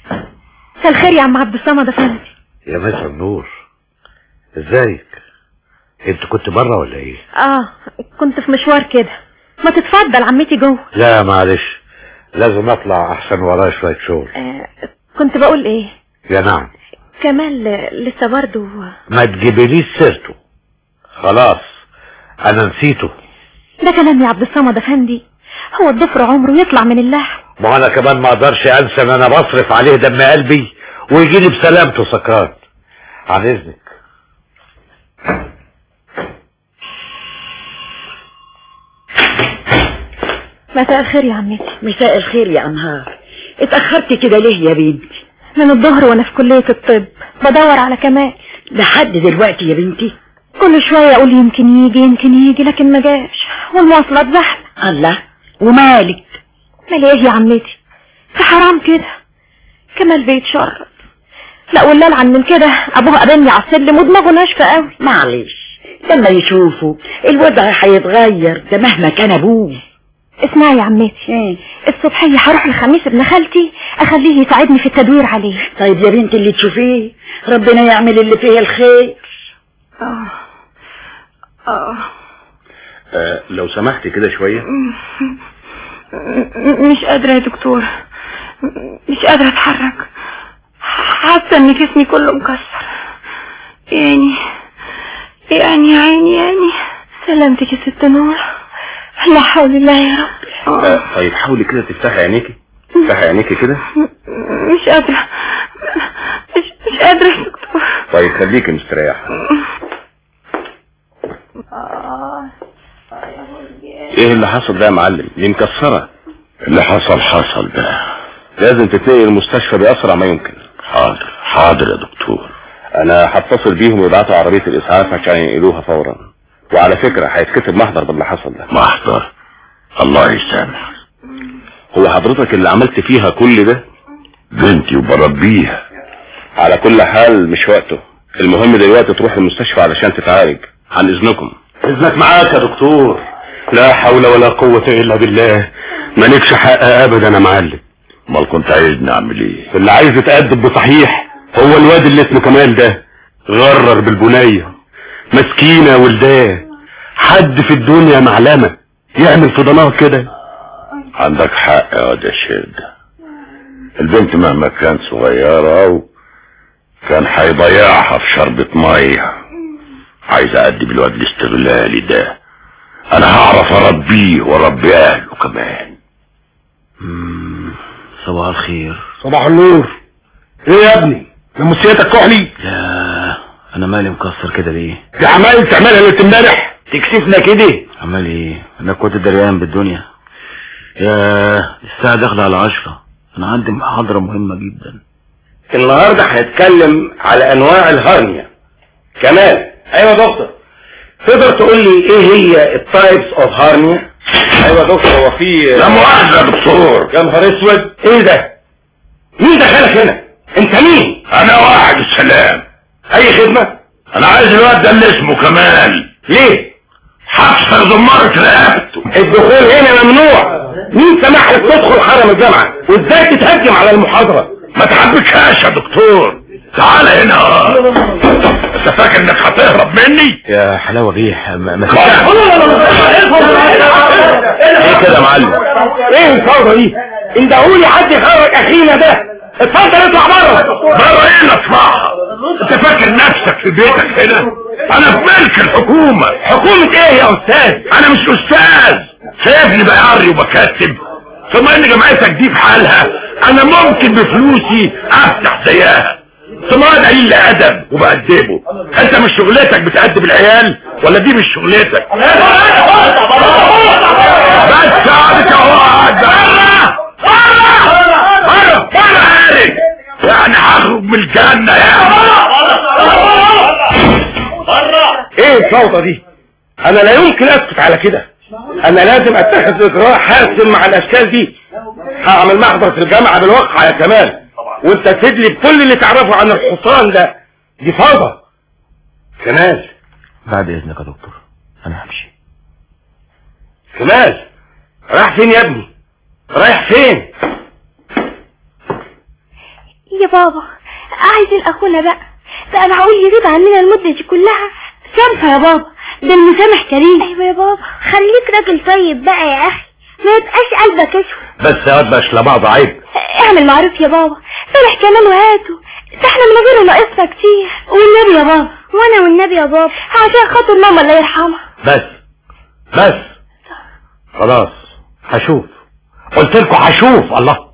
مساء الخير يا عم عبد الصمد افندي. يا مساء النور، ازيك؟ انت كنت بره ولا ايه؟ اه كنت في مشوار كده. ما تتفضل عمتي جوه. لا معلش، لازم اطلع احسن ورايا شويه شغل. آه كنت بقول ايه؟ يا نعم. كمال لسه برضه. ما تجيبليش سيرته، خلاص انا نسيته. ده كلام يا عبد الصمد افندي، هو الضفر عمره يطلع من اللحم. ما انا كمان ما اقدرش انسى ان انا بصرف عليه دم قلبي ويجيلي بسلامته سكران. عن اذنك. مساء الخير يا عمتي. مساء الخير يا انهار، اتأخرت كده ليه يا بنتي؟ من الظهر وانا في كلية الطب بدور على كمال لحد دلوقتي يا بنتي؟ كل شوية اقول يمكن يجي يمكن يجي لكن ما جاش، والمواصلات زحمة. الله، ومالك؟ مال ايه يا عمتي؟ في حرام كده، كمال بيتشرب. لا والله العن من كده ابوه قابلني على السلم ودماغه ناشفة قوي. معلش لما يشوفوا الوضع هيتغير، ده مهما كان ابوه. اسمعي يا عمتي، ايه؟ الصبحية هروح لخميس ابن خالتي اخليه يساعدني في التدوير عليه. طيب يا بنتي اللي تشوفيه، ربنا يعمل اللي فيه الخير. اه اه آه لو سمحت كده شوية. مش قادرة يا دكتور، مش قادرة اتحرك، حاسة ان جسمي كله مكسر. يعني يعني يعني يعني سلامتك يا ست نور، لا حول الله يا رب. آه طيب حاولي كده تفتحي عينيكي، تفتحي عينيكي كده. مش قادرة مش, مش قادرة يا دكتور. طيب خليكي مستريحة. ايه اللي حصل ده يا معلم؟ دي مكسرة. اللي حصل حصل ده، لازم تتنقل المستشفى بأسرع ما يمكن. حاضر حاضر يا دكتور. انا هتصل بيهم ويبعتوا عربية الاسعاف عشان ينقلوها فورا. وعلى فكرة هيتكتب محضر باللي حصل ده. محضر؟ الله يسامح. هو حضرتك اللي عملت فيها كل ده؟ بنتي وبربيها. على كل حال مش وقته، المهم دلوقتي تروح المستشفى علشان تتعالج. عن اذنكم. اذنك معاك يا دكتور. لا حول ولا قوة الا بالله. مالكش حق ابدا يا معلم. امال كنت عايزني اعمل ايه؟ اللي عايز يتأدب بصحيح هو الواد اللي اسمه كمال ده. غرر بالبنية مسكينة ولداه. حد في الدنيا معلمة يعمل في ضناه كده؟ عندك حق يا واد يا شد. البنت مهما كانت صغيرة و كان هيضيعها في شربة مية. عايز أأدب الواد الاستغلالي ده. انا هعرف اربيه واربي اهله كمان. صباح الخير. صباح النور. ايه يا ابني نمسيتك كحلي؟ لا انا مالي مكسر كده ليه؟ دي عمال تعملها ليلة امبارح تكسفنا كده. عمال ايه؟ انا كنت دريان بالدنيا. يا الساعة داخلة على عشرة. انا عندي محاضرة مهمة جدا. النهاردة هنتكلم على انواع الهرنيا. كمال. ايوه يا دكتور. تقدر تقول لي ايه هي التايبس اوف هارنيا؟ ايوه يا دكتور. هو في لا مؤاخذة يا دكتور. يا نهار اسود. ايه ده؟ مين دخلك هنا؟ انت مين؟ انا واحد السلام. اي خدمة؟ انا عايز الواد ده اللي اسمه كمال. ليه؟ هكسر زمارة رقبته. الدخول هنا ممنوع. مين سمح لك تدخل حرم الجامعة؟ وازاي تتهجم على المحاضرة؟ ما تحبكهاش يا دكتور. تعال هنا. انت فاكر انك هتهرب مني؟ يا حلاوة بيه ما ما ايه كده يا معلم؟ ايه الفوضى دي؟ اندهولي حد يخرج اخينا ده. اتفضل اطلع بره. بره ايه اللي اطلعها؟ انت فاكر نفسك في بيتك هنا؟ انا في ملك الحكومة. حكومة ايه يا استاذ؟ انا مش استاذ. سيبني بقري وبكتب. ثم ان جمعيتك دي في حالها انا ممكن بفلوسي افتح زيها. ثم انا قليل ادب وبأدبه. انت مش شغلتك بتأدب العيال ولا دي مش شغلتك؟ بس قعدت اقعد بره بره بره بره. يعني هخرج من الجنة يعني. ايه الفوضى دي؟ انا لا يمكن اسكت على كده. انا لازم اتخذ اجراء حاسم مع الاشكال دي. هعمل محضر في الجامعة بالواقع يا كمال، وانت تدلي بكل اللي تعرفه عن الحصان ده. دي فوضى. كمال. بعد اذنك يا دكتور انا همشي. كمال رايح فين يا ابني؟ رايح فين؟ يا بابا عايزين اخونا بقى. بقى معقول يغيب عننا المدة دي كلها؟ سامحه يا بابا، ده المسامح كريم. ايوه يا بابا خليك راجل طيب بقى يا اخي، ما يبقاش قلبك اسود. بس يا واد بقاش لبعض عيب. اعمل معروف يا بابا، سامح كمان وهاته. ده احنا من غيره ناقصنا كتير. والنبي يا بابا. وانا والنبي يا بابا عشان خاطر ماما الله يرحمها. بس بس خلاص هشوف. قلت لكم هشوف. الله.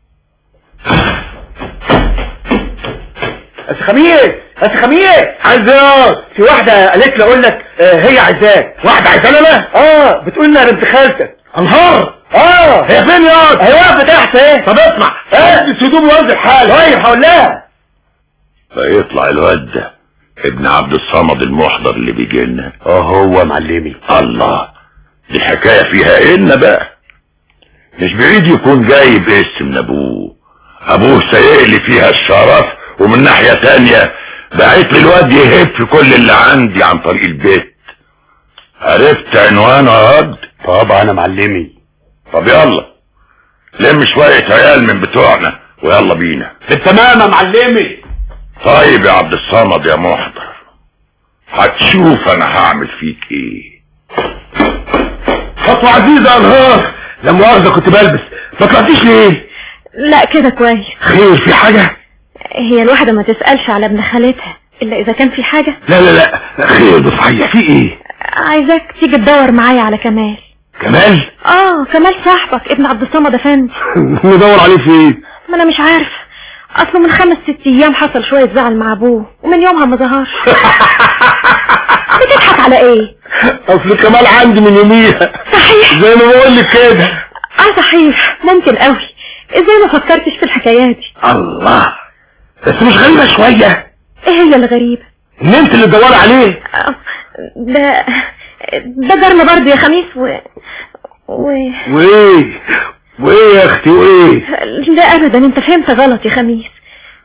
بس خميس بس خميس عايزاك. في واحدة قالت لي اقول لك آه هي عايزاك. واحدة عايزاني انا؟ اه بتقول لي انا بنت خالتك. انهار. اه هي فين ياض؟ هي واقفة تحت ايه. طب اسمع اه الهدوم وانزل حالي. طيب هقول لها. فيطلع الواد ده ابن عبد الصمد المحضر اللي بيجي لنا. اه هو معلمي. الله. دي الحكاية فيها ايه بقى؟ مش بعيد يكون جايب اسم من ابوه. ابوه سايق لي فيها الشرف، ومن ناحية تانية بعت لي الواد يهب في كل اللي عندي عن طريق البيت. عرفت عنوانه يا واد؟ طبعا انا معلمي. طب يلا لم شوية عيال من بتوعنا ويلا بينا. بالتمام يا معلمي. طيب يا عبد الصمد يا محضر، هتشوف انا هعمل فيك ايه. خطوة عزيزة يا انهار. لا مؤاخذة كنت بلبس. ما طلعتيش ليه؟ لا كده كويس. خير في حاجة؟ هي الواحدة ما تسألش على ابن خالتها الا اذا كان في حاجة. لا لا لا خير ده صحيح. في ايه؟ عايزاك تيجي تدور معايا على كمال. كمال؟ اه كمال صاحبك ابن عبد الصمد افندي. ندور عليه في ايه؟ ما انا مش عارف، اصله من خمس ست ايام حصل شوية زعل مع ابوه ومن يومها ما ظهرش. بتضحك على ايه؟ اصل كمال عندي من يوميها. صحيح زي ما بقول لك كده. اه صحيح ممكن قوي. ازاي ما فكرتش في الحكايات دي؟ الله. بس مش غريبة شوية؟ ايه هي الغريبة؟ ان انت اللي تدور عليه. آه، ده ده جارنا برضه يا خميس و و وايه وايه يا اختي وايه؟ لا ابدا انت فهمت غلط يا خميس.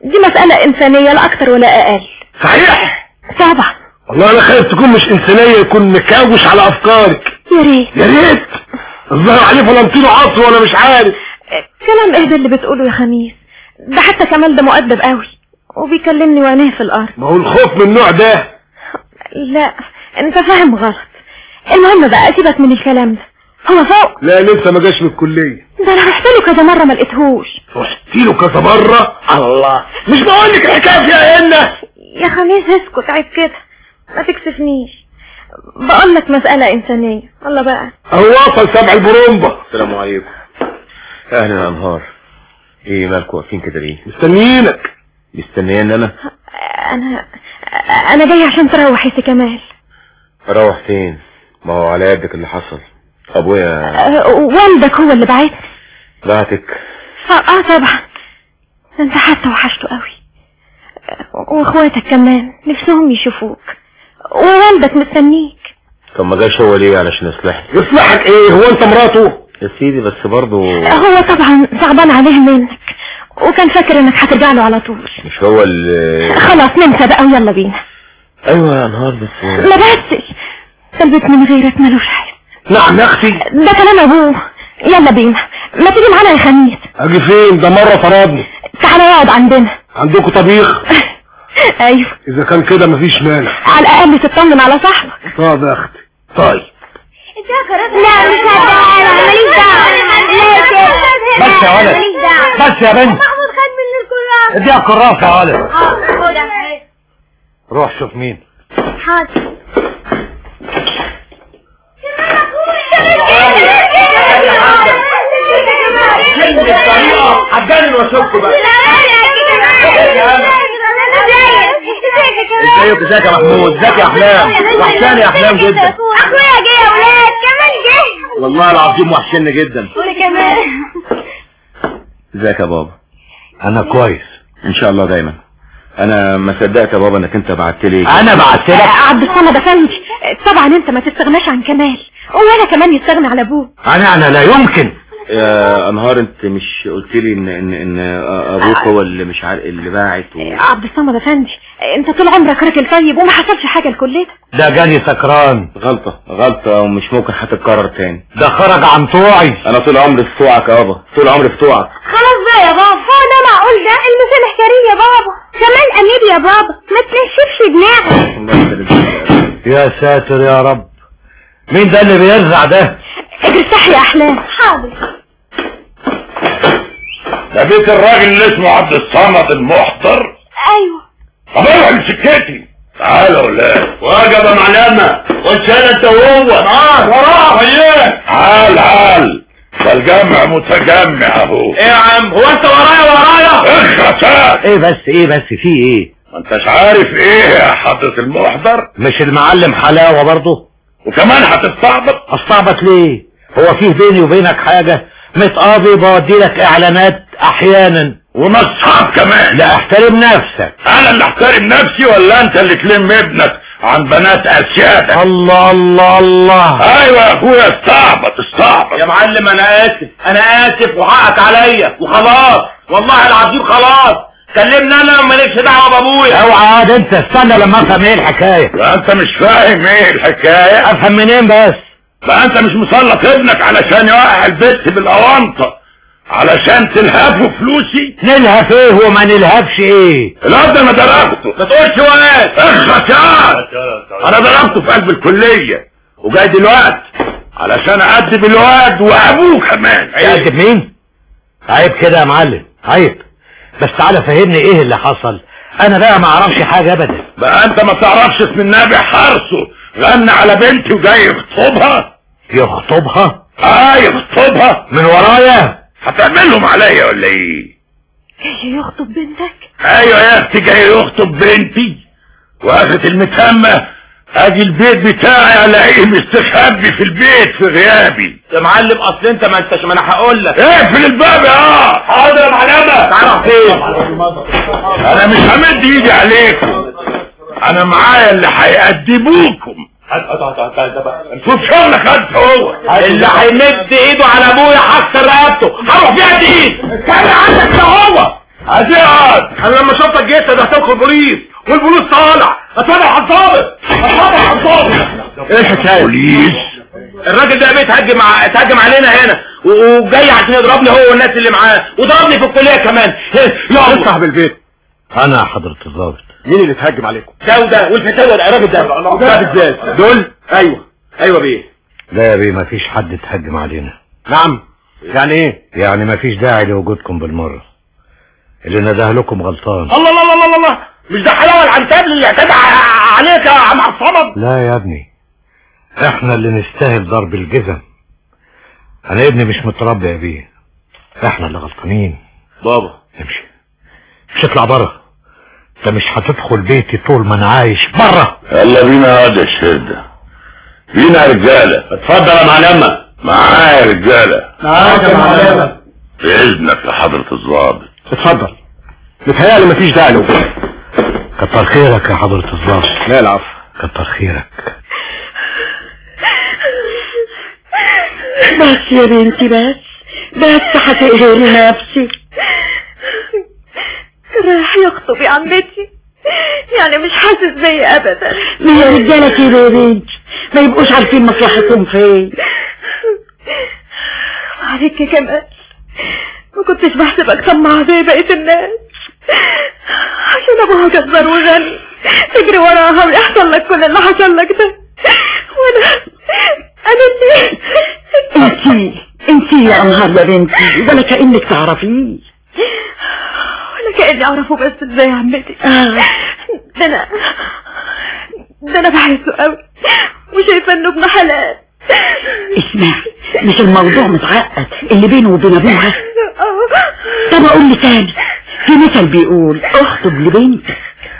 دي مسألة انسانية لا اكتر ولا اقل. صحيح طبعا. والله انا خايف تكون مش انسانية، يكون مكاوش على افكارك. يا ريت يا ريت. الظاهر عليه فلانتينو عصر وانا مش عارف. كلام ايه ده اللي بتقوله يا خميس؟ ده حتى كمال ده مؤدب قوي وبيكلمني وعينيه في الارض. ما هو الخوف من النوع ده. لا انت فاهم غلط. المهم بقى سيبك من الكلام ده. هو فوق؟ لا لسه ما جاش من الكلية. ده انا رحت له كذا مرة ما لقيتهوش. رحت له كذا مرة؟ الله، مش بقول لك الحكاية فيها هنا. يا خميس اسكت عيب كده، ما تكسفنيش. بقول لك مسألة انسانية. الله بقى اهو وصل سبع البرومبا. السلام عليكم. اهلا يا انهار. ايه مالكوا واقفين كده ليه؟ مستنيينك. مستنيين انا؟ انا انا جاي عشان تروح يا سي كمال. اروح فين؟ ما هو على يدك اللي حصل. ابويا أه والدك هو اللي بعتني. بعتك؟ اه, آه طبعا. انت حتى وحشته قوي، واخواتك كمان نفسهم يشوفوك، ووالدك مستنيك. طب ما جاش هو ليه علشان يصلحني؟ يصلحك ايه؟ هو انت مراته؟ يا سيدي بس برضه هو طبعا صعبان عليه منك، وكان فاكر انك هترجع له على طول. مش هو اللي خلاص ننسى بقى ويلا بينا. ايوه يا نهار بس ما بسش ده البيت من غيرك ملوش حاجة. نعم يا اختي. ده كلام ابوه. يلا بينا، ما تيجي معانا يا خميس؟ اجي فين؟ ده مرة فرضني. تعالى اقعد عندنا. عندكم طبيخ؟ ايوه. اذا كان كده مفيش مانع. على الاقل تطمن على صاحبك. طيب يا اختي. طيب لا مش هدعي، ماليش دعوة. بس يا ولد، بس يا بنت. محمود خد مني الكراسة. اديها الكراسة يا ولد. اه خدها. روح شوف مين. حاضر. هتجنن واشوفكوا بقى. ازيك ازيك يا محمود؟ ازيك يا احلام؟ وحشاني يا احلام جدا. اخويا جه يا ولاد، كمان جه. والله العظيم وحشني جدا. وانا كمان. ازيك يا بابا؟ انا كويس ان شاء الله دايما. انا ما صدقت يا بابا انك انت بعت لي. انا بعت لك؟ عبد الصمد افندي، طبعا انت ما تستغناش عن كمال، وانا كمان يستغنى على ابوه. انا انا لا يمكن. يا انهار انت مش قلت لي ان ان ان ابوك هو اللي مش عارف اللي باعت و... عبد الصمد افندي، انت طول عمرك راجل طيب وما حصلش حاجه لكل ده. ده جاني سكران. غلطة غلطة ومش ممكن هتتكرر تاني. ده خرج عن طوعي. انا طول عمري في طوعك يا بابا، طول عمري في طوعك. خلاص بقى يا بابا، هو ده معقول؟ ده المسامح كريم يا بابا، كمال امير يا بابا، ما تنشفش دماغك. يا ساتر يا رب، مين ده اللي بيرزع ده؟ اجري يا احلام. حاضر. ده بيت الراجل اللي اسمه عبد الصمد المحضر. ايوه. طب اروح لسكتي. تعالوا يا ولاد. واجب يا معلمة. خش انا انت وهو. اه وراه ايه؟ تعال تعال. ده الجمع متجمع اهو. ايه يا عم؟ هو انت ورايا ورايا؟ اخرسات. ايه بس ايه بس في ايه؟ ما انتش عارف ايه يا حضرة المحضر؟ مش المعلم حلاوة برضه؟ وكمان هتستعبط؟ استعبط ليه؟ هو فيه بيني وبينك حاجة؟ متقاضي بودي لك اعلانات احيانا ونصحاب كمان. لا احترم نفسك. انا اللي احترم نفسي ولا انت اللي تلم ابنك عن بنات اسيادك؟ الله الله الله. ايوه يا اخويا استعبط استعبط. يا معلم انا اسف، انا اسف وحقك عليا وخلاص، والله العظيم خلاص. كلمني انا ومالكش دعوه بابويا. اوعى ده انت استنى لما افهم ايه الحكايه. لا انت مش فاهم ايه الحكايه. افهم منين بس؟ بقى انت مش مسلط ابنك علشان يوقع البت بالاونطه علشان تلهفه فلوسي؟ نلهف ايه وما نلهفش ايه؟ الواد ده انا ضربته. ما تقولش واد. اخرس يا انا ضربته في قلب الكليه وجاي دلوقتي علشان اادب الواد وابوه كمان. تأدب مين؟ عيب كده يا معلم، عيب. بس تعالى فهمني ايه اللي حصل، انا بقى ما اعرفش حاجه ابدا. بقى انت ما تعرفش اسم النبي حرصه غنى على بنتي وجاي يخطبها؟ يخطبها؟ اه يخطبها من ورايا. هتعملهم عليا ولا ايه؟ جاي يخطب بنتك؟ ايوه يا اختي جاي يخطب بنتي، واخد المتهمه اجي البيت بتاعي الاقيه مستخبي في البيت في غيابي. يا معلم اصل انت ما انتش، ما انا هقول لك. اقفل الباب يا حاضر يا معلمه. تعرف فين؟ انا مش همد ايدي عليكم، انا معايا اللي هيأدبوكم. شوف شغلك انت. هو اللي هيمد ايده على ابويا هكسر رقبته، هروح فيها ايد. كان عندك ده هو عزيز انا لما شفتك جيت دخلت البوليس والبوليس طالع اتفضل على الضابط اتفضل على الضابط. ايه الحكايه؟ بوليس الراجل ده بيتهجم مع اتهجم علينا هنا وجاي عشان يضربني هو والناس اللي معاه وضربني في الكليه كمان. يلا صاحب البيت. انا يا حضرة الضابط. مين اللي اتهجم عليكم؟ ده وده والفتاوى ده الراجل ده ده بالذات دول. ايوه ايوه بيه. لا يا بيه مفيش حد اتهجم علينا. نعم يعني ايه؟ يعني مفيش داعي لوجودكم بالمرة. اللي نده لكم غلطان. الله الله الله الله الله مش ده حلاوه العنتاب اللي اعتدى عليك يا عم عصام؟ لا يا ابني احنا اللي نستاهل ضرب الجزم. انا ابني مش متربي يا بيه. احنا اللي غلطانين. بابا امشي مش اطلع بره. انت مش هتدخل بيتي طول ما انا عايش بره. يلا بينا يا الشده بينا يا رجاله. اتفضل يا معلمه. معايا يا رجاله. معاك يا معلمه. باذنك يا حضره الضابط. اتفضل. متهيألي مفيش داعي له. كتر خيرك يا حضرة الضابط. لا العفو. كتر خيرك. بس يا بنتي بس بس هتقهري نفسك. راح يخطب يا عمتي يعني مش حاسس بي ابدا. ما هي رجاله كده يا بنتي ما يبقوش عارفين مصلحتهم فين. عليك يا كمال ما كنتش بحسبك طماع زي بقية الناس عشان ابوها جزار وغني تجري وراها ويحصل لك كل اللي حصل لك ده. وانا انا انتي انتي انتي يا انهار يا بنتي ولا كأنك تعرفيه. ولا كأني اعرفه بس ازاي يا عمتي. آه. ده انا ده انا بحسه قوي وشايفه انه ابن حلال. اسمعي مش الموضوع متعقد اللي بينه وبين ابوها. طب اقول لي تاني في مثل بيقول اخطب لبنتك.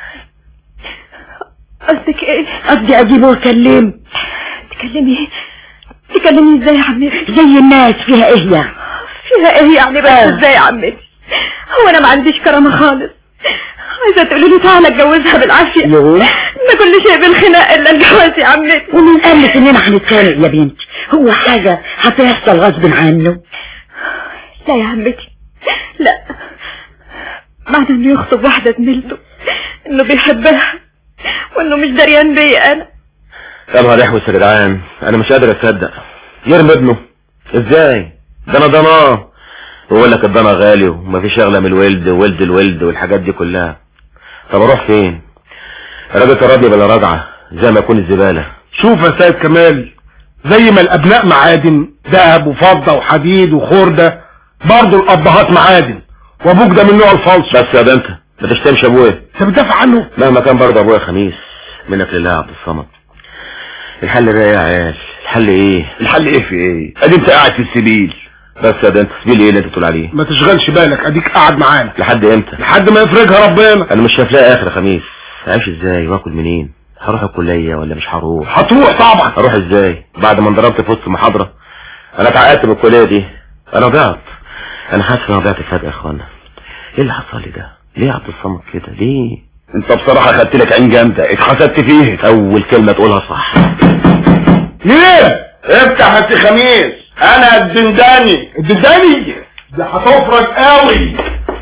قصدك ايه؟ قصدي اجيبه واكلمه. تكلمي تكلمي ازاي يا عمتي؟ زي الناس فيها ايه يعني؟ فيها ايه يعني بس آه. ازاي يا عمتي؟ هو انا ما عنديش كرامه خالص. عايزه تقولي له تعالى اتجوزها بالعافيه. يوه ده كل شيء بالخناق الا الجواز يا عمتي. ومين قال لك اننا هنتخانق يا بنتي؟ هو حاجه هتحصل غصب عنه؟ لا يا عمتي لا. معنى انه يخطب واحده زميلته انه بيحبها وانه مش دريان بيا انا. يا نهار يحوس يا جدعان انا مش قادر اصدق. يرمي ابنه ازاي؟ ده انا ضناه. ويقول لك الضنا غالي ومفيش اغلى من الولد وولد الولد والحاجات دي كلها. طب اروح فين؟ الراجل طردني بلا رجعه زي ما يكون الزباله. شوف يا سيد كمال زي ما الابناء معادن ذهب وفضه وحديد وخرده برضه الابهات معادن وابوك ده من نوع الفالص. بس يا ده انت ما تشتمش ابويا. انت بتدافع عنه مهما كان برضه ابويا خميس. منك لله يا عبد الصمد. الحل ده يا عيال الحل ايه؟ الحل ايه في ايه؟ ادي انت قاعد في السبيل. بس يا ده انت سبيل ايه اللي انت بتقول عليه؟ ما تشغلش بالك اديك قاعد معانا. لحد امتى؟ لحد ما يفرجها ربنا. انا مش شايف لها اخر خميس. هعيش ازاي واكل منين؟ هروح الكليه ولا مش هروح؟ هتروح طبعا. هروح ازاي بعد ما انضربت في وسط محاضره؟ انا اتعقدت بالكليه دي. انا ضعت. انا حاسس ان انا ضعت فجاه يا اخوانا. ايه اللي حصل لي ده؟ ليه يا عبد الصمد كده ليه؟ انت بصراحه خدت لك عين جامده اتحسدت فيه. اول كلمه تقولها صح. ليه؟ افتح يا سي خميس انا الدنداني. الدنداني ده هتفرج قوي.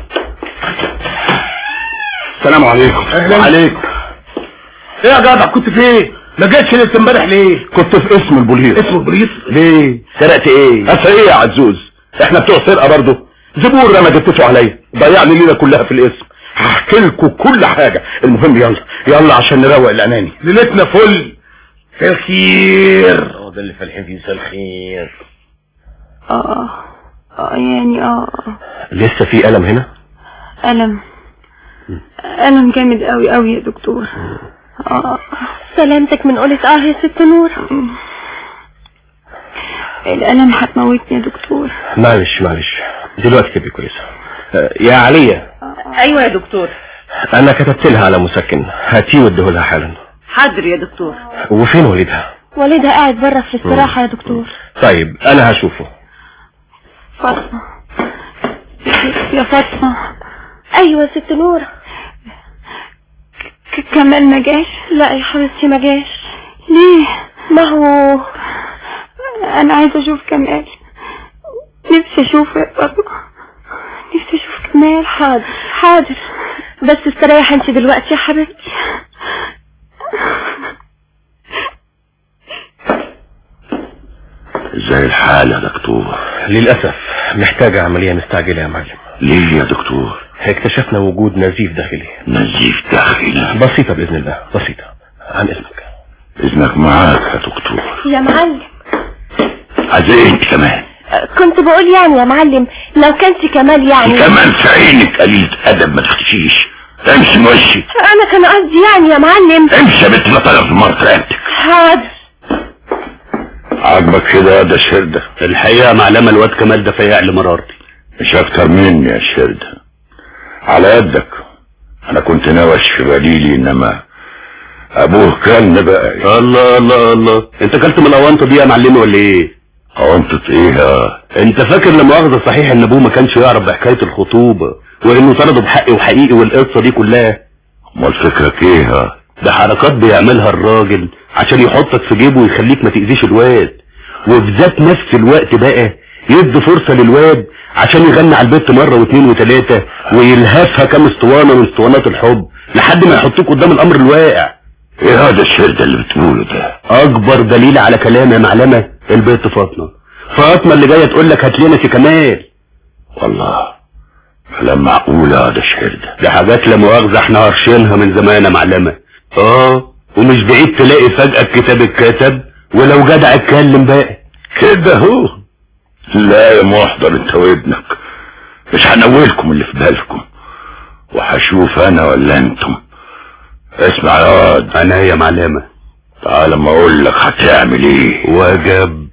السلام عليكم. اهلا عليكم. ايه يا جدع كنت فين؟ ما جيتش لسه امبارح ليه؟ كنت في اسم البوليس. اسم البوليس؟ ليه؟ سرقت ايه؟ اسرق ايه يا عزوز؟ احنا بتوع سرقه برضه. زبون رمى جتته عليا ضيع لي الليله كلها في الاسم. هحكي لكم كل حاجه. المهم يلا يلا عشان نروق العناني. ليلتنا فل في الخير. هو ده اللي فالحين فيه الخير. اه اه يعني اه لسه في ألم هنا؟ ألم ألم جامد قوي قوي يا دكتور. اه سلامتك من قولة اه يا ست نور. الألم هتموتني يا دكتور. معلش معلش دلوقتي تبقي كويسة. يا عليا. ايوه يا دكتور. انا كتبت لها على مسكن هاتيه واديه لها حالا. حاضر يا دكتور. وفين والدها؟ والدها قاعد بره في الاستراحة يا دكتور. طيب انا هشوفه. فاطمة يا فاطمة. ايوه ست نورة. كمال ما جاش؟ لا يا حبيبتي ما جاش. ليه؟ ما هو انا عايزة اشوف كمال. نفسي اشوفه يا فاطمة نفسي اشوف كمال. اسماء حاضر حاضر، بس استريح انت دلوقتي يا حبيبتي. ازاي الحال يا دكتور؟ للأسف محتاجة عملية مستعجلة يا معلم. ليه يا دكتور؟ اكتشفنا وجود نزيف داخلي. نزيف داخلي؟ بسيطة بإذن الله، بسيطة. عن إذنك. إذنك معاك يا دكتور. يا معلم عايز ايه انت كمان؟ كنت بقول يعني يا معلم لو كانت كمال يعني كمان في عينك قليلة أدب، ما تختشيش. امشي من وشي. انا كان قصدي يعني يا معلم. امشي يا بنت، ما طلع في مرة رقبتك. حاضر. عاجبك كده ده شردة؟ الحقيقة معلمة الواد كمال ده فياع لمرارتي. مش اكتر مني يا شردة، على قدك. انا كنت ناوي اشفي بديلي، انما ابوه كان بقى. الله الله الله، انت كلت من الاونطه دي يا معلمي ولا ايه؟ اونطه ايه؟ انت فاكر لما اخذ صحيح ان ابوه ما كانش يعرف بحكايه الخطوبه وانه طرده بحقي وحقيقي والقصه دي كلها؟ امال فكرك ايه؟ ده حركات بيعملها الراجل عشان يحطك في جيبه ويخليك ما تاذيش الواد، وفي ذات نفس الوقت بقى يدي فرصه للواد عشان يغني على البيت مره واثنين وثلاثه ويلهفها كام اسطوانه من اسطوانات الحب لحد ما يحطوك قدام الامر الواقع. ايه هذا الشردة اللي بتقوله ده؟ اكبر دليل على كلام يا معلمه البيت فاطمه. فاطمه اللي جايه تقول لك هات لنا في كمال. والله كلام معقول هذا الشردة؟ دي حاجات لا مؤاخذه احنا هرشينها من زمان يا معلمه. اه ومش بعيد تلاقي فجاه الكتاب اتكتب ولو جدع اتكلم بقى كده اهو. لا يا محضر انت وابنك، مش هنولكم اللي في بالكم وهشوف انا ولا انتم. اسمع يا واد. انا يا معلمه تعال لما اقول لك هتعمل ايه. وجب.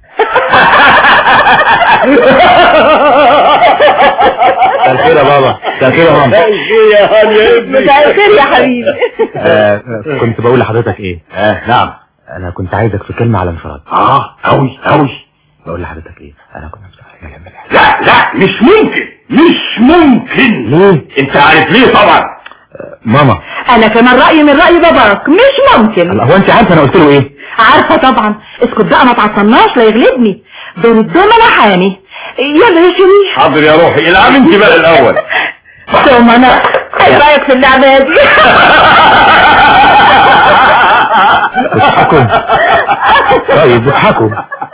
مساء الخير يا بابا. مساء الخير يا ماما. مساء الخير يا هاني يا ابني. مساء الخير يا حبيبي. آه كنت بقول لحضرتك ايه؟ اه نعم، انا كنت عايزك في كلمة على انفراد. اه اوي اوي. بقول لحضرتك ايه؟ انا كنت لا لا مش ممكن، مش ممكن. ليه؟ انت عارف ليه طبعا. آه ماما انا كمان رأيي من رأي باباك، مش ممكن. هو انت عارفه انا قلت له ايه؟ عارفة طبعا. اسكت بقى ما تعطلناش لا يغلبني. دول الدومنة حامي. يلا يا شميح. حاضر يا روحي، العب انت بقى الاول. دومنة، ايه رأيك في اللعبة دي؟ بتضحكوا؟ طيب بتضحكوا.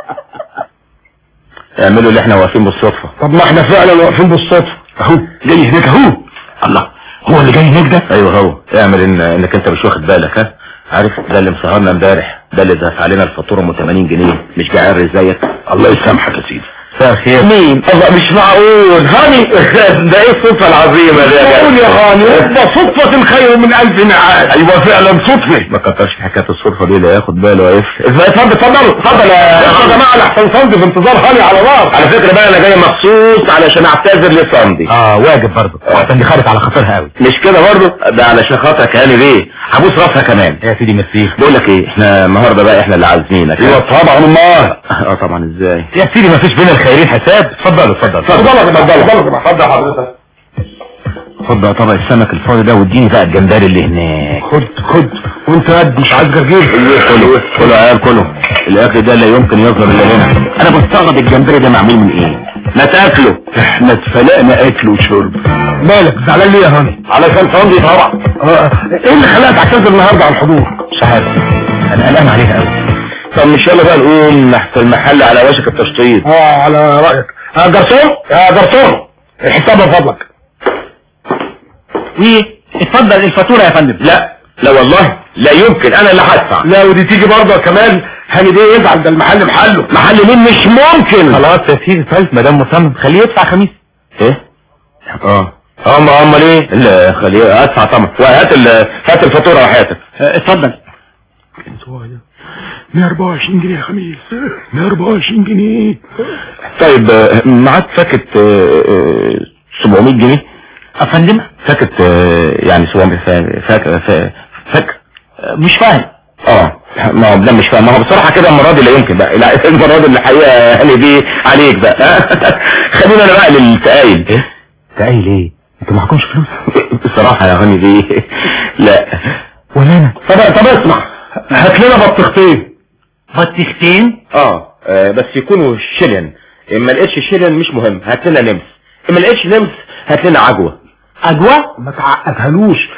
اعملوا اللي احنا واقفين بالصدفة. طب ما احنا فعلا واقفين بالصدفة. اهو جاي هناك اهو. الله، هو اللي جاي هناك ده؟ ايوه هو. اعمل ان انك انت مش واخد بالك. ها عارف ده اللي مسهرنا امبارح، ده اللي دفع علينا الفاتوره ام ثمانين جنيه، مش جعان زيك. الله يسامحك يا سيدي. مساء الخير. مين؟ الله مش معقول. هاني ده ايه الصدفة العظيمة دي؟ قول يا هاني، رب صدفة خير من ألف نعال. ايوه فعلا صدفة. ما كترش في حكايه الصدفه دي، لا ياخد باله ويف. اتفضل اتفضل اتفضل يا جماعة لحسن صندي في انتظار هاني على راس. على فكرة بقى انا جاي مخصوص علشان اعتذر لصندي. اه واجب برضه، عشان دي خدت على خاطرها قوي. مش كده برضه؟ ده علشان خاطرك يا هاني بيه، هبوس راسها كمان. يا سيدي ميرسي. بقول لك ايه، احنا النهارده بقى احنا اللي عازمينك. ايوه طبعا. امال اه طبعا. ازاي يا سيدي ما فيش بين الخيرين حساب. اتفضلوا اتفضلوا اتفضل اتفضل اتفضل اتفضل حضرتك. خد طبق السمك الفاضي ده واديني بقى الجمبري اللي هناك. خد خد وانت قد مش عايز جرجير. كله كله يا عيال كله. الاكل ده لا يمكن يظهر الا هنا. انا بستغرب الجمبري ده معمول من ايه؟ ما تاكله. احنا اتفلقنا اكل وشرب. مالك زعلان ليه يا هاني؟ علشان صندي طبعا. اه ايه اللي خلاك تعتذر النهارده عن الحضور؟ مش عارف، انا قلقان عليها قوي. طب مش يلا بقى نقوم نحت المحل على وشك التشطيب. اه على رأيك. يا جرسون يا جرسون الحساب من فضلك. ايه اتفضل الفاتوره يا فندم. لا لا والله لا يمكن، انا اللي هدفع. لا ودي تيجي برضه يا كمال. هاني ده يزعل، ده المحل محله. محل مين؟ مش ممكن. خلاص يا سيدي طيب ما دام مصمم خليه يدفع خميس. ايه؟ اه اه ما امال ايه؟ لا خليه ادفع طبعا. وهات هات الفاتوره وحياتك. اتفضل. مية واربعة وعشرين جنيه يا خميس. مية واربعة وعشرين جنيه. طيب معاك فاكت سبعمية جنيه؟ افندم فاكت يعني سبعمية فاك فاك مش فاهم. اه ما هو ده مش فاهم. ما هو بصراحه كده المره دي لا يمكن بقى. لا المره دي الحقيقه يعني دي عليك بقى. خلينا انا بقى للتقايل. ايه تقايل ايه؟ انتوا معكمش فلوس؟ بصراحه يا هاني دي لا. ولا انا. طب طب اسمع، هات لنا بطيختين. بطيختين؟ اه بس يكونوا شيلن. ما لقيتش شيلن مش مهم، هات لنا نمس. ما لقيتش نمس هات لنا عجوه. عجوه؟ ما تعقدهالوش.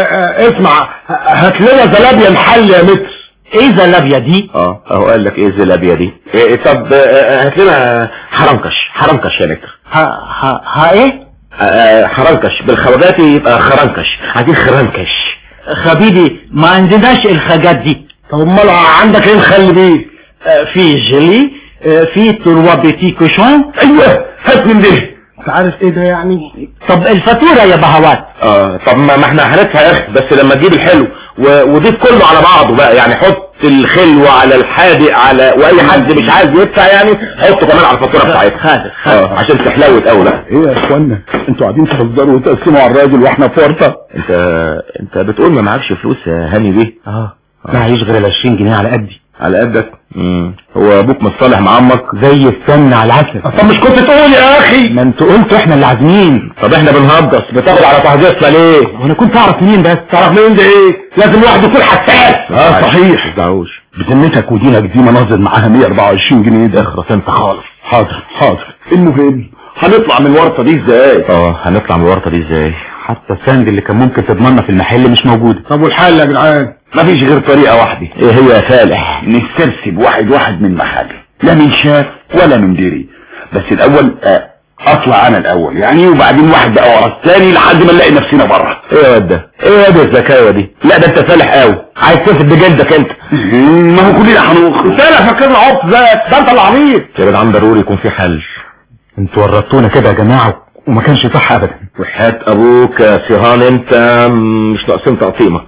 اسمع، هات لنا زلابيا محل يا متر. ايه زلابيا دي؟ اه اهو قال لك ايه زلابيا دي. إيه طب هات لنا حرنكش. حرنكش يا متر. ها ها ها ايه؟ آه حرنكش بالخواجاتي يبقى خرنكش. عايزين خرنكش. حبيبي ما عندناش الحاجات دي. طب امال عندك ايه نخلي بيه؟ آه في جيلي، آه في تروا بيتي كوشون. ايوه هات من دي. انت عارف ايه ده يعني؟ طب الفاتورة يا بهوات. اه طب ما احنا هندفع يا اخي، بس لما تجيب الحلو وضيف كله على بعضه بقى، يعني حط الخلو على الحادق على واي حد مش عايز يدفع يعني حطه كمان على الفاتوره بتاعتها. اه عشان تحلوت قوي بقى. ايه يا اخوانا انتوا قاعدين تهزروا وتقسموا على الراجل واحنا في ورطه؟ انت انت بتقول ما معكش فلوس يا هاني بيه؟ اه معيش غير ال عشرين جنيه على قدي. على قدك؟ امم هو ابوك متصالح مع عمك؟ زي السمن على العسل. طب مش كنت تقول يا اخي؟ ما انتوا قلتوا احنا اللي عازمين. طب احنا بنهجص، بتاخد على تهجصنا ليه؟ وانا كنت اعرف منين بس؟ تعرف منين ده ايه؟ لازم الواحد يكون حساس. اه صحيح. ما تزعلوش. بذمتك ودينك دي مناظر معاها مية واربعة وعشرين جنيه ده. اخرس انت خالص. حاضر حاضر. المهم هنطلع من الورطه دي ازاي؟ اه هنطلع من الورطه دي ازاي؟ حتى السند اللي كان ممكن تضمننا في المحل مش موجود. طب والحل يا جدعان؟ مفيش غير طريقه واحده. ايه هي يا فالح؟ نسترسب واحد واحد من محل، لا من شاف ولا من دري. بس الاول اه اطلع انا الاول يعني، وبعدين واحد بقى ورا الثاني لحد ما نلاقي نفسنا بره. ايه يا واد ده؟ ايه يا واد الزكاوه دي؟ لا ده انت فالح قوي، عايز تثبت بجلدك انت. ما هو كلنا هنوخ. انت انا فاكرنا عبط ذات، ده انت العبيط يا جدعان. ضروري يكون في حل. انتوا ورطونا كده يا جماعه وما كانش صح ابدا. وحياة ابوك يا سيهان انت مش ناقصين تقطيمك.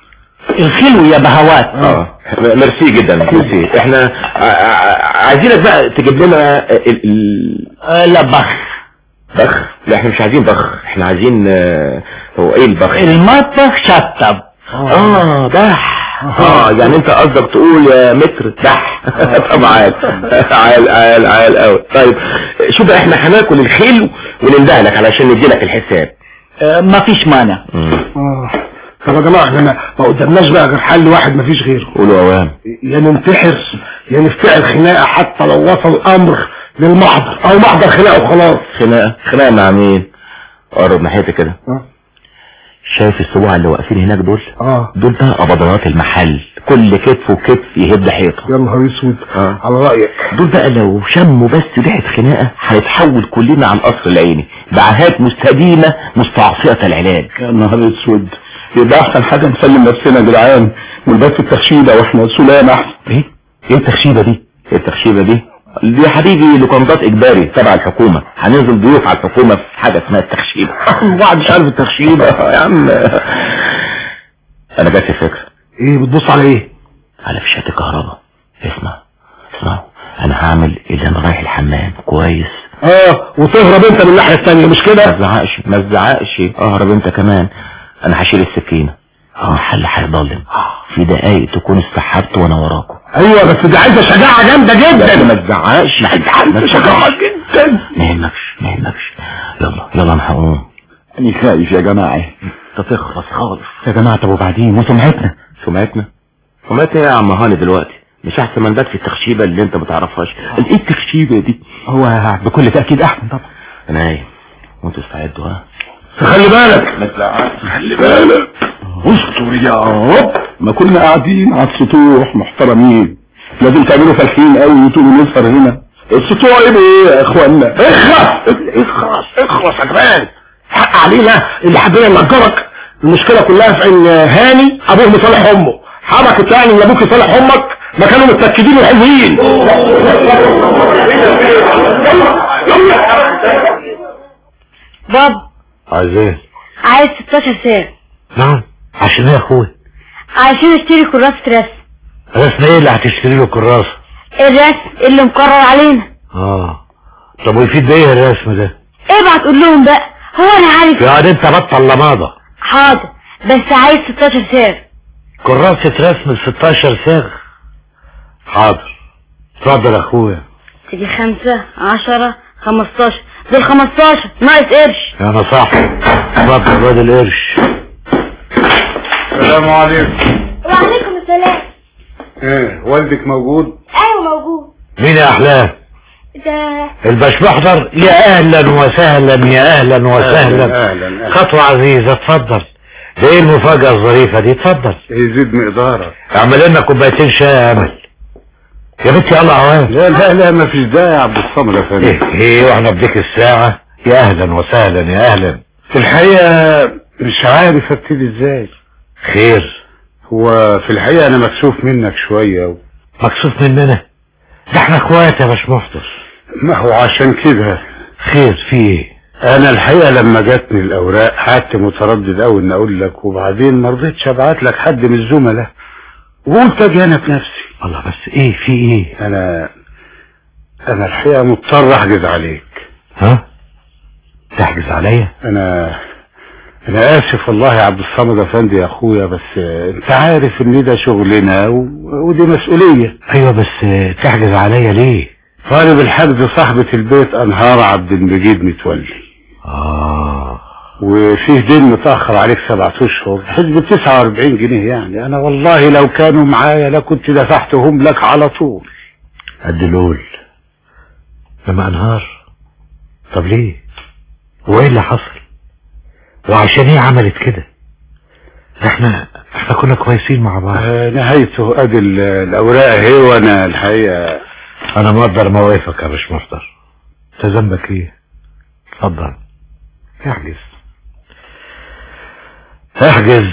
الخلو يا بهوات. اه ميرسي جدا ميرسي. احنا عايزينك بقى تجيب لنا ال ال لا بخ. بخ؟ لا احنا مش عايزين بخ، احنا عايزين هو ايه البخ؟ المطبخ شطب. اه دح. اه يعني انت قصدك تقول يا متر دح. طب عال عال عال عال قوي. طيب شوف بقى احنا هناكل الخلو ونندهلك علشان نديلك الحساب. اه مفيش مانع. اه طب يا جماعه احنا ما قدامناش بقى غير حل واحد مفيش غيره. قولوا اوام. يا ننتحر يا نفتعل خناقه حتى لو وصل الامر للمحضر او محضر خناقه وخلاص. خناقه؟ خناقه مع مين؟ قرب ناحيتي كده. اه شايف السبوع اللي واقفين هناك دول؟ اه دول بقى قبضات المحل، كل كتف وكتف يهد حيطه. يا نهار اسود. آه. على رايك دول بقى لو شموا بس ريحه خناقه هنتحول كلنا على القصر العيني بعاهات مستديمه مستعصيه العلاج. يا نهار اسود. يبقى احسن حاجه نسلم نفسنا يا جدعان ونبات التخشيبه واحنا سلام احسن. ايه؟ ايه التخشيبه دي؟ ايه التخشيبه دي؟ دي يا حبيبي لوكندات اجباري تبع الحكومه، هننزل ضيوف على الحكومه في حاجه اسمها التخشيبه. واحد مش عارف التخشيبه. يا عم انا جات لي فكره. ايه بتبص على ايه؟ على فيشات الكهرباء. اسمع اسمع انا هعمل اللي انا رايح الحمام كويس. اه وتهرب انت من الناحيه الثانيه مش كده؟ ما تزعقش ما تزعقش. اهرب انت كمان. انا هشيل السكينه. المحل هيضلم في دقايق تكون استحبت وانا وراكم. ايوه بس دي عايزه شجاعه جامده جدا. ما تزعقش. ما عايزه شجاعه جدا. ما يهمكش ما يهمكش. يلا يلا انا هقوم. انا خايف يا جماعه. انت تخلص خالص يا جماعه. طب وبعدين وسمعتنا؟ سمعتنا؟ سمعتنا يا عم هاني دلوقتي؟ مش احسن من بات في التخشيبه اللي انت ما تعرفهاش؟ ايه التخشيبه دي؟ هو بكل تاكيد احسن طبعا. انا نايم وانتوا استعدوا. ها خلي بالك ما تزعقش. خلي بالك. استر يا رب. ما كنا قاعدين على السطوح محترمين، لازم تعملوا فالحين قوي وتقولوا نسهر هنا. السطوح ايه يا اخوانا؟ اخلص اخلص اخلص يا جماعه. حق علينا اللي حبينا ننكرك. المشكله كلها في ان هاني ابوه مصالح امه، حركه يعني ان ابوك يصالح امك ما كانوا متاكدين وحلوين. بابا عايز ايه؟ عايز ستاشر ساعة. نعم عشان ايه يا اخوي؟ عشان اشتري كراسة رسم. رسم ايه اللي هتشتري له كراسة؟ الرسم اللي مقرر علينا. اه طب ويفيد ايه الرسم ده؟ ابعت قول لهم بقى. هو انا عارف يعني انت بطل لماضة. حاضر بس عايز ستاشر ساعة. كراسة رسم ستاشر صاغ. حاضر اتفضل يا اخويا. دي خمسة عشرة خمستاشر. دول خمستاشر ناقص قرش. انا صح. اتفضل وادي القرش. السلام عليكم. وعليكم السلام. ايه والدك موجود؟ ايوه موجود. مين يا احلام؟ ده الباشمحضر، يا اهلا وسهلا يا اهلا وسهلا. أهلاً أهلاً. خطوة عزيزة، اتفضل. ده ايه المفاجأة الظريفة دي؟ اتفضل. يزيد مقدارك. اعمل لنا كوبايتين شاي يا امل. يا بنتي يلا عوام. لا لا لا ما فيش داعي يا عبد الصمد يا فندم. ايه ايه واحنا بديك الساعة؟ يا اهلا وسهلا يا اهلا. في الحقيقة مش عارف ابتدي ازاي. خير؟ هو في الحقيقة انا مكسوف منك شوية و... مكسوف مننا؟ ده احنا اخوات يا باشمحضر. ما هو عشان كده. خير في ايه؟ انا الحقيقة لما جاتني الاوراق قعدت متردد اوي ان اقول لك، وبعدين ما رضيتش ابعت لك حد من الزملاء وقلت اجي انا بنفسي. الله، بس ايه في ايه؟ انا انا الحقيقة مضطر احجز عليك. ها؟ تحجز عليا؟ انا انا اسف والله يا عبد الصمد افندي يا اخويا، بس انت عارف ان ده شغلنا و... ودي مسؤولية. ايوه بس تحجز عليا ليه؟ طالب الحجز صاحبة البيت انهار عبد المجيد متولي. اه وفيه دين متأخر عليك سبعة اشهر، حسب تسعة واربعين جنيه يعني. انا والله لو كانوا معايا لكنت دفعتهم لك على طول. الدلول لما انهار. طب ليه؟ وايه اللي حصل؟ وعشان ايه عملت كده؟ احنا احنا كنا كويسين مع بعض. آه نهايته ادي الاوراق اهي، وانا الحقيقة انا مقدر موقفك يا باشمحضر. انت ذنبك ايه؟ اتفضل احجز احجز.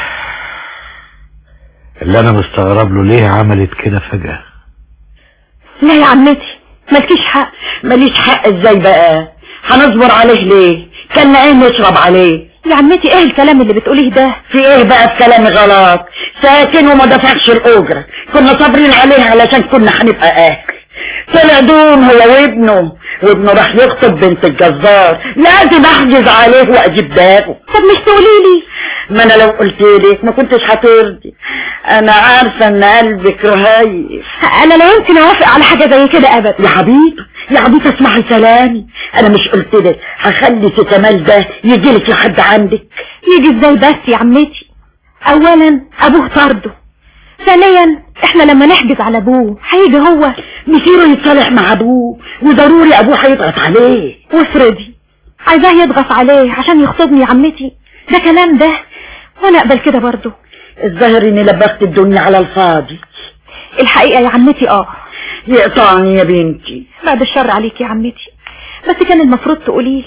اللي انا مستغرب له ليه عملت كده فجأة. لا يا عمتي مالكيش حق. ماليش حق ازاي بقى؟ هنصبر عليه ليه؟ كان ايه نشرب عليه؟ يا عمتي ايه الكلام اللي بتقوليه ده؟ في ايه بقى في كلامي غلط؟ ساكن وما دفعش الاجره، كنا صابرين عليه علشان كنا هنبقى اهل. طلع دون هو وابنه، وابنه راح يخطب بنت الجزار، لازم احجز عليه واجيب بابه. طب مش تقوليلي؟ ما انا لو قلت لك ما كنتش هترضي. انا عارفه ان قلبك رهيف. انا لا يمكن اوافق على حاجه زي كده ابدا. يا حبيبي يا حبيبي اسمعي كلامي، انا مش قلت لك هخلي سي كمال ده يجي لك لحد عندك؟ يجي ازاي بس يا عمتي؟ اولا ابوه طرده، ثانيا احنا لما نحجز على ابوه هيجي هو مصيره يتصالح مع ابوه، وضروري ابوه هيضغط عليه. وافرضي عايزاه يضغط عليه عشان يخطبني يا عمتي، ده كلام ده وانا اقبل كده برضه؟ الظاهر اني لبخت الدنيا على الفاضي. الحقيقة يا عمتي اه يقطعني يا بنتي. بعد الشر عليك يا عمتي، بس كان المفروض تقوليلي.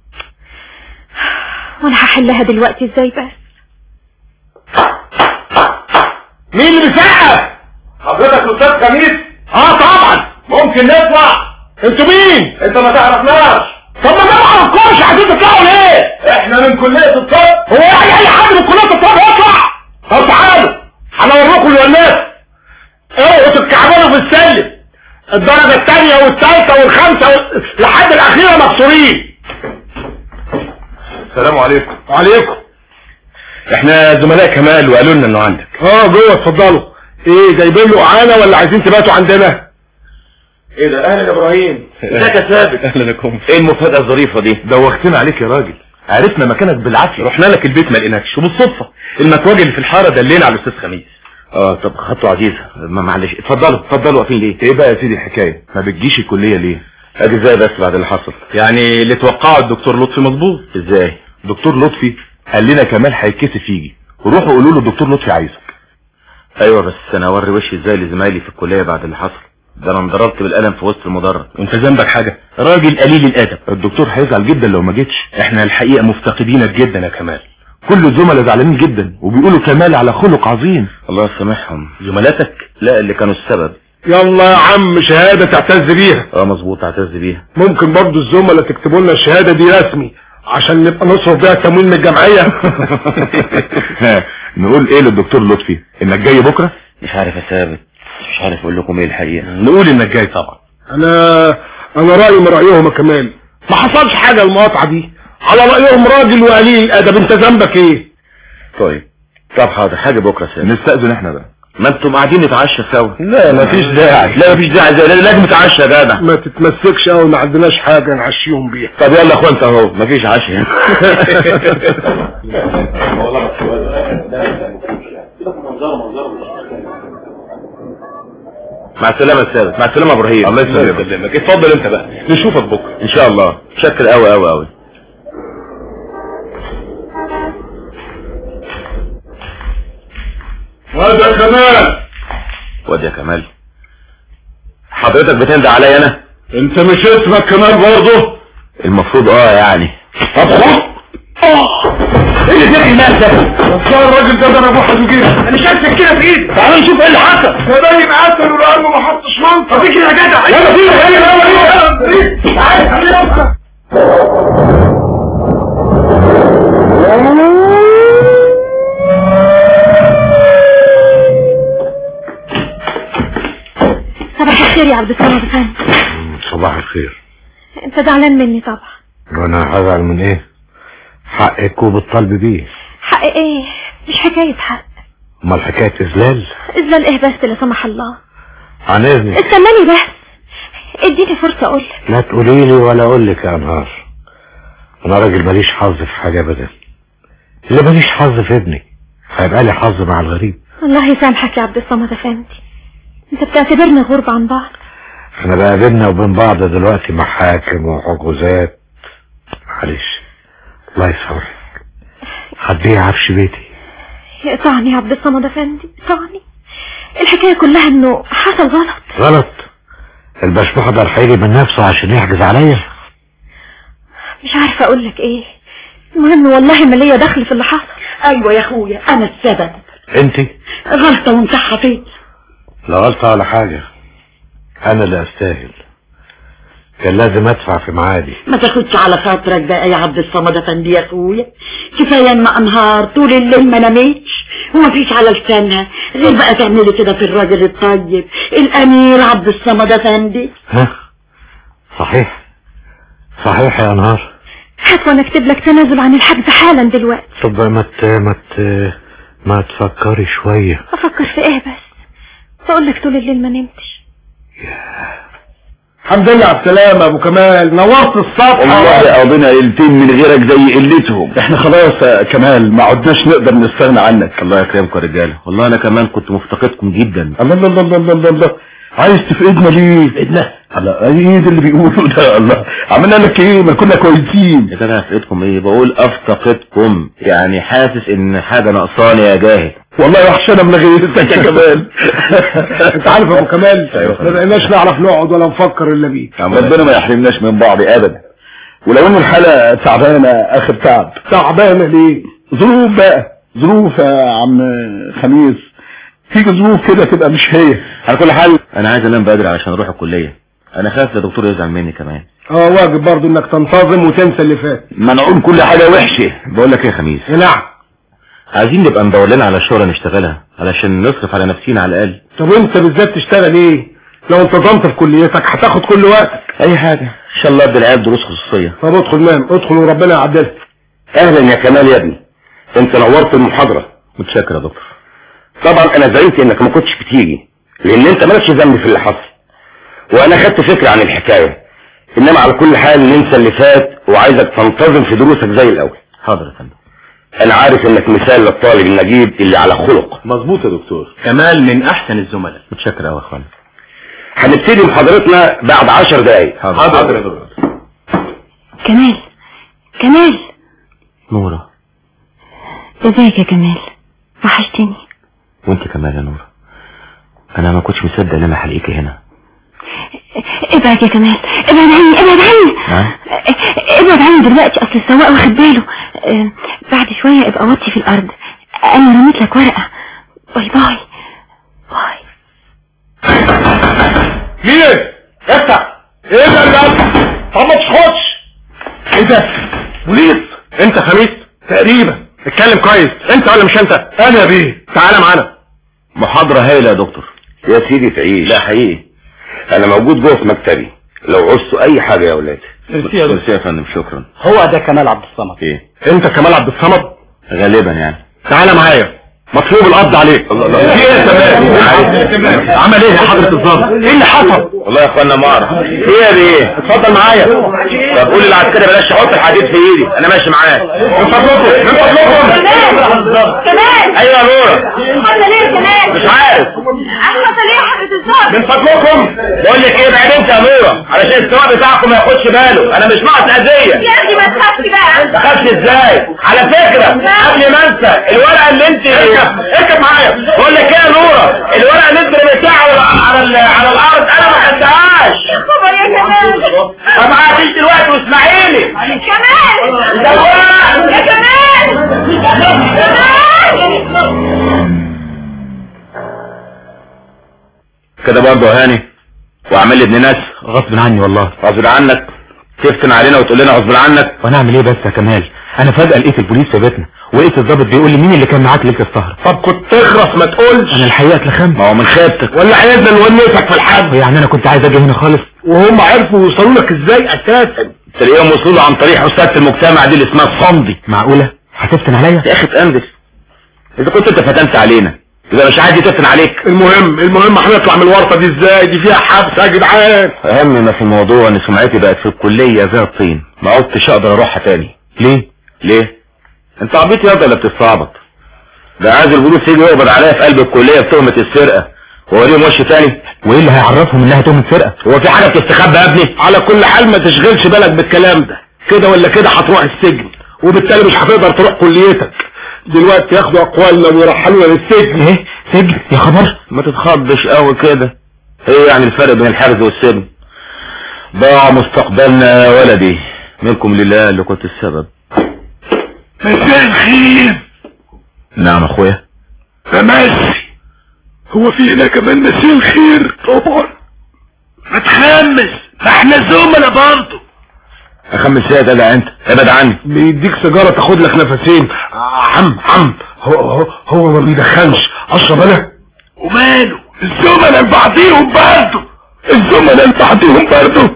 وانا هحلها دلوقتي ازاي بس؟ مين اللي بيسقف؟ حضرتك الاستاذ خميس؟ اه طبعا ممكن نطلع. انتوا مين؟ انت ما تعرفناش. طب ما تعرفكوش عايزين تطلعوا ليه؟ احنا من كلية الطب. هو يعني اي حد من كلية الطب يطلع؟ طب تعالوا هنوريكم الولاد. اوعوا تتكعبلوا في السلم، الدرجة الثانية والثالثة والخامسة و... لحد الأخيرة مكسورين. السلام عليكم. وعليكم. احنا زملاء كمال وقالوا لنا انه عندك. اه جوه اتفضلوا. ايه جايبين له اعانة ولا عايزين تباتوا عندنا؟ ايه ده؟ اهلا يا ابراهيم. ازيك يا ثابت؟ اهلا لكم. ايه المفاجأة الظريفة دي؟ دوختنا عليك يا راجل، عرفنا مكانك بالعافية. رحنا لك البيت ما لقيناكش، وبالصدفة المكواج اللي في الحارة دلينا على الاستاذ خميس. اه طب خطوة عزيزة، ما معلش اتفضلوا اتفضلوا. واقفين ليه؟ ايه بقى يا سيدي الحكاية؟ ما بتجيش الكلية ليه؟ ادي ازاي بس بعد اللي حصل؟ يعني اللي توقعه الدكتور لطفي مظبوط. ازاي؟ دكتور لطفي قال لنا كمال هيتكسف يجي، وروحوا قولوا له الدكتور لطفي عايزك. ايوه بس انا اوري وشي ازاي لزمايلي في الكلية بعد اللي حصل ده؟ انا انضربت بالقلم في وسط المدرج. وانت ذنبك حاجة؟ راجل قليل الادب. الدكتور هيزعل جدا لو ما جيتش. احنا الحقيقة مفتقدينك جدا يا كمال. كل الزملاء زعلانين جدا وبيقولوا كمال على خلق عظيم. الله يسامحهم. زملاتك؟ لا اللي كانوا السبب. يلا يا عم شهادة تعتز بيها. اه مظبوط اعتز بيها. ممكن برضو الزملاء تكتبوا لنا الشهادة دي رسمي عشان نبقى نصرف بيها تموين من الجمعية. نقول ايه للدكتور لطفي؟ انك جاي بكرة؟ مش عارف يا ثابت، مش عارف اقول لكم ايه الحقيقة. نقول انك جاي طبعا. انا انا رأيي من رأيهم يا كمال، ما حصلش حاجة المقاطعة دي، على رأيهم راجل وقليل الادب. انت ذنبك ايه؟ طيب طب حاضر حاجة بكرة سابق. نستأذن احنا بقى. ما انتم قاعدين نتعشى سوا. لا مفيش داعي. لا مفيش داعي، زي لازم نتعشى يا جدع. ما تتمسكش قوي، ما عندناش حاجة نعشيهم بيها. طب يلا يا اخوان انت اهو مفيش عشاء. مع السلامه يا ثابت. مع السلامه يا ابراهيم. الله يسلمك. اتفضل انت بقى، نشوفك بكره ان شاء الله. شكر قوي قوي قوي. واد يا كمال. واد يا كمال، حضرتك بتندى عليا انا؟ انت مش اسمك كمال برضه؟ المفروض اه يعني. طب خد. ايه اللي فيك الناس ده؟ والله الراجل ده ضرب واحد وجري. انا شايف كده في ايدي. تعال نشوف ايه اللي حصل. ده باين قتل ولانه ما حطش منطقه. فيك يا جدع. يلا فينا يلا يلا يلا. تعال خلينا. صباح الخير يا عبد الصمد افندي. صباح الخير. انت زعلان مني طبعا. وانا هزعل من ايه؟ حقك وبالطلب بيه. حق ايه؟ مش حكاية حق. امال حكاية اذلال؟ اذلال ايه بس لا سمح الله؟ عن اذنك. استناني بس، اديني فرصة اقول. لا تقولي لي ولا اقول لك يا انهار. انا راجل ماليش حظ في حاجة ابدا. اللي ماليش حظ في ابني هيبقى لي حظ مع الغريب. الله يسامحك يا عبد الصمد افندي، انت بتعتبرنا غرب عن بعض. احنا بقى بينا وبين بعض دلوقتي محاكم وحجوزات. معلش الله يسامحك. هتبيع عفش بيتي. اقطعني يا عبد الصمد افندي، اقطعني. الحكاية كلها انه حصل غلط. غلط؟ البشبوح ده هيجي من نفسه عشان يحجز عليا؟ مش عارفة اقول لك ايه. المهم والله ما ليا دخل في اللي حصل. ايوه يا اخويا انا السبب. انت؟ غلطة ومسحة فيا. لا غلطة ولا حاجة، انا اللي استاهل. كان لازم ادفع في معادي. ما تاخدش على خاطرك بقى يا عبد الصمد افندي يا اخويا. كفايه اما انهار طول الليل ما نامتش وما فيش على لسانها غير بقى تعملي كده في الراجل الطيب الامير عبد الصمد افندي. ها صحيح صحيح يا انهار. هات وانا اكتب لك تنازل عن الحجز حالا دلوقتي. طب ما ت... ما ت... ما تفكري شوية. افكر في ايه بس؟ بقول لك طول الليل ما نمتش. الحمد لله على السلامة يا ابو كمال، نورت الصفحة. والله قضينا ليلتين من غيرك زي قلتهم. احنا خلاص يا كمال ما عدناش نقدر نستغنى عنك. الله يكرمكم يا رجاله، والله انا كمان كنت مفتقدكم جدا. الله الله الله الله الله الله. عايز تفقدنا ليه؟ تفقدنا؟ الله ايه ده اللي بيقولوا ده؟ الله عملنا لك ايه؟ ما كنا كويسين. يا ترى افقدكم ايه؟ بقول افتقدكم، يعني حاسس ان حاجه ناقصاني يا جاهل. والله وحشنا من غيرتك يا كمال. انت عارف يا ابو كمال ما بقيناش نعرف نقعد ولا نفكر الا بيك. ربنا ما يحرمناش من بعض ابدا. ولو ان الحالة تعبانة اخر تعب. تعبانة ليه؟ ظروف بقى، ظروف يا عم خميس. فيك ظروف كده تبقى مش هي. على كل حال انا عايز انام بدري علشان اروح الكليه. انا خايف يا دكتور يزعل مني كمان. اه واجب برضو انك تنتظم وتنسى اللي فات. منعون كل حاجة وحشة. بقول لك ايه يا خميس؟ نعم. عايزين نبقى ندور لنا على شغله نشتغلها علشان نصرف على نفسينا على الاقل. طب انت بالذات تشتغل ايه؟ لو انتظمت في كليتك هتاخد كل وقتك. اي حاجه ان شاء الله ادي العيال دروس خصوصيه. طب ادخل نام، ادخل وربنا يعدلك. اهلا يا كمال يا ابني، انت نورت المحاضرة. متشكر يا دكتور. طبعا انا زعلت انك ما كنتش بتيجي لان انت مالكش ذنب في اللي حصل، وانا خدت فكرة عن الحكاية. انما على كل حال ننسى اللي فات وعايزك تنتظم في دروسك زي الاول. حاضر يا فندم. انا عارف انك مثال للطالب النجيب اللي على خلق. مظبوط يا دكتور، كمال من احسن الزملاء. متشكر قوي يا اخوان. هنبتدي محاضرتنا بعد عشر دقايق. حاضر يا دكتور. كمال كمال. نورة ازيك يا كمال؟ وحشتني. وانت كمان يا نورة. انا ما كنتش مصدق ان انا هلاقيكي هنا. ابعد يا كمال، ابعد عني ابعد عني. ها؟ ابعد عني دلوقتي اصل السواق واخد باله. اه بعد شوية ابقى وطي في الارض. انا رميت لك ورقة. باي باي باي. مين؟ افتح. ايه ده اللي طب ما تخش. ايه ده؟ بوليس؟ انت خميس؟ تقريبا. اتكلم كويس، انت ولا مش انت؟ انا بيه. تعالى معانا. محاضرة هايلة يا دكتور. يا سيدي تعيش. لا حقيقي انا موجود جوه في مكتبي لو عوزتوا اي حاجة يا اولاد. ميرسي يا فندم. شكرا. هو ده كمال عبد الصمد. ايه انت كمال عبد الصمد؟ غالبا يعني. تعالى معايا، مطلوب القبض عليك. الله الله. في ايه تمام؟ عمل ايه يا حضرة الضابط؟ ايه اللي حصل؟ والله يا اخوانا ما اعرف. ايه يا بيه؟ اتفضل معايا. طب قول للعسكري بلاش يحط الحديد في ايدي، انا ماشي معاه. من فضلكم من فضلكم. كمال كمال. ايوه يا نورة. حصل ايه يا كمال؟ مش عارف. حصل ايه يا حضرة الضابط. من فضلكم بقول لك ايه، بعد انت يا نوره علشان السواق بتاعكم ما ياخدش باله، انا مش ناقص اذيه. يا ابني ما تخافش بقى. ما تخافش ازاي؟ على فكره قبل ما انسى الورقه اللي انت اركب اركب معايا، بقول لك ايه يا نوره، الورقه اللي انت رميتها على على على الارض انا ما خدتهاش. يا خبر يا كمال. ما معاكيش دلوقتي واسمعيني. كمال ده ورقه يا كمال. كده برضه يا هاني واعمل لي ابن ناس. غصب عني والله. غصب عنك؟ تفتن علينا وتقول لنا غصب عنك؟ وانا اعمل ايه بس يا كمال؟ انا فجأة لقيت البوليس في بيتنا ولقيت الضابط بيقول لي مين اللي كان معاك ليلة السهرة. طب كنت تخرس ما تقولش. انا الحقيقة اتلخمت. ما هو من خيبتك. ولا عايزنا نونسك في الحد؟ يعني انا كنت عايز اجي هنا خالص وهم عرفوا يوصلوا لك ازاي اساسا؟ تلاقيهم وصلوا عن طريق حسابات المجتمع دي اللي اسمها الصمدي. معقولة؟ هتفتن عليا؟ يا اخي تأنجز، اذا كنت انت فتنت علينا يبقى مش عادي تفتن عليك. المهم المهم هنطلع من الورطه دي ازاي؟ دي فيها حبس يا جدعان. اهم ما في الموضوع ان سمعتي بقت في الكليه زي الطين، ما عدتش اقدر اروحها تاني. ليه؟ ليه؟ انت عبيط يا ولا بتستعبط؟ ده عايز البوليس يجي يقبض عليا في قلب الكليه بتهمه السرقه ووريهم وش تاني. وايه اللي هيعرفهم انها تهمه سرقه؟ هو في حاجه بتستخبى يا ابني؟ على كل حال ما تشغلش بالك بالكلام ده، كده ولا كده هتروح السجن وبالتالي مش هتقدر تروح كليتك. دلوقتي ياخدوا اقوالنا ويرحلونا للسجن. ايه؟ سجن؟ يا خبر. ما تتخضش قوي كده. ايه يعني الفرق بين الحرز والسجن؟ ضاع مستقبلنا يا ولدي، منكم لله اللي كنت السبب. مساء الخير. نعم اخويا. فماشي، هو في هنا كمان مساء الخير؟ طبعا. ما تخمس، ما احنا زملاء برضه. اخمس ايه يا جدع انت؟ ابعد عني. بيديك سيجاره تاخد لك نفسين. عم عم هو هو, هو ما بيدخنش، اشرب انا. وماله؟ الزملاء بعضيهم برضه، الزملاء بعضيهم برضه.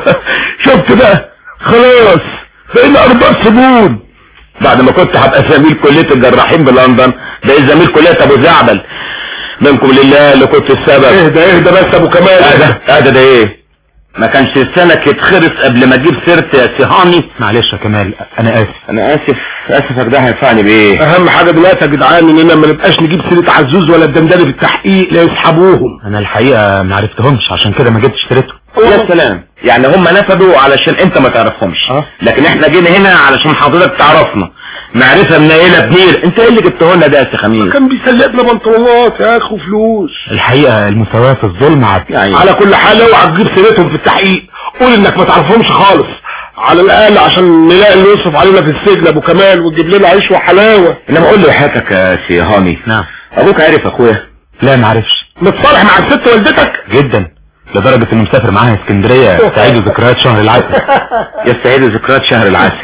شفت بقى؟ خلاص بقينا اربع سنين. بعد ما كنت هبقى زميل كليه الجراحين بلندن بقيت زميل كليه ابو زعبل. منكم لله اللي كنت السبب. اهدى اهدى بس ابو كمال. اهدى اهدى ده ايه؟ ما كانش لسانك يتخرس قبل ما تجيب سيرتي يا سيهاني. معلش يا كمال انا اسف. انا اسف. اسفك ده هينفعني بايه؟ اهم حاجه دلوقتي يا جدعان اننا ما نبقاش نجيب سيره عزوز ولا الدندنه في التحقيق لا يسحبوهم. انا الحقيقه ما عرفتهمش عشان كده ما جبتش سيرتهم. يا سلام، يعني هم نفدوا علشان انت ما تعرفهمش. أه؟ لكن احنا جينا هنا علشان حضرتك تعرفنا. معرفه منيله بنير. انت ايه اللي جبته لنا ده يا سي خميس؟ كان بيسلقنا بنطلونات يا اخو فلوس. الحقيقه المساواه في الظلم عدل. يعني على كل حال اوعى تجيب سيرتهم في التحقيق، قول انك ما تعرفهمش خالص على الاقل عشان نلاقي اللي يصرف علينا في السجن ابو كمال وتجيب لنا عيش وحلاوه. انما قول له حياتك يا سي هاني. نعم. ابوك عارف اخويا؟ لا ما عرفش. متصالح مع الست والدتك؟ جدا، لدرجه انه مسافر معاها اسكندريه يستعيد ذكريات شهر العسل. يستعيد ذكريات شهر العسل.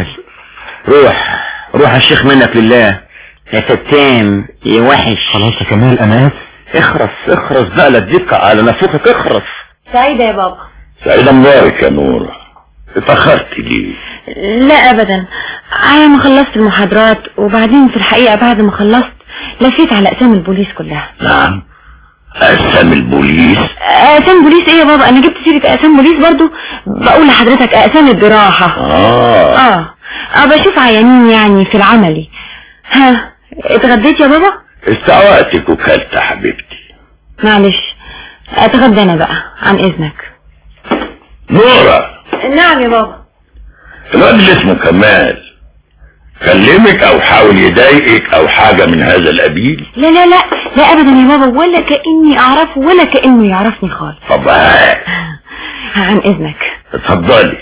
روح روح يا شيخ منك لله يا فتان يا وحش. خلاص يا كمال انا اسف. اخرس اخرس بقى لا تديك على نفوخك. اخرس. سعيدة يا بابا. سعيدة مبارك يا نورة. اتأخرت ليه؟ لا ابدا، انا ما خلصت المحاضرات وبعدين في الحقيقة بعد ما خلصت لفيت على اقسام البوليس كلها. نعم، اقسام البوليس؟ اقسام بوليس ايه يا بابا؟ انا جبت سيرة اقسام بوليس برضو. بقول لحضرتك اقسام الجراحة. اه اه اه بشوف عيانين يعني في العملي. ها اتغديت يا بابا؟ استوعبتك وكلت يا حبيبتي. معلش اتغدى انا بقى عن اذنك. نورة. نعم يا بابا. الواد اللي اسمه كمال كلمك او حاول يضايقك او حاجة من هذا القبيل؟ لا لا لا لا ابدا يا بابا، ولا كأني اعرفه ولا كأنه يعرفني خالص. طب هات. عن اذنك. اتفضلي.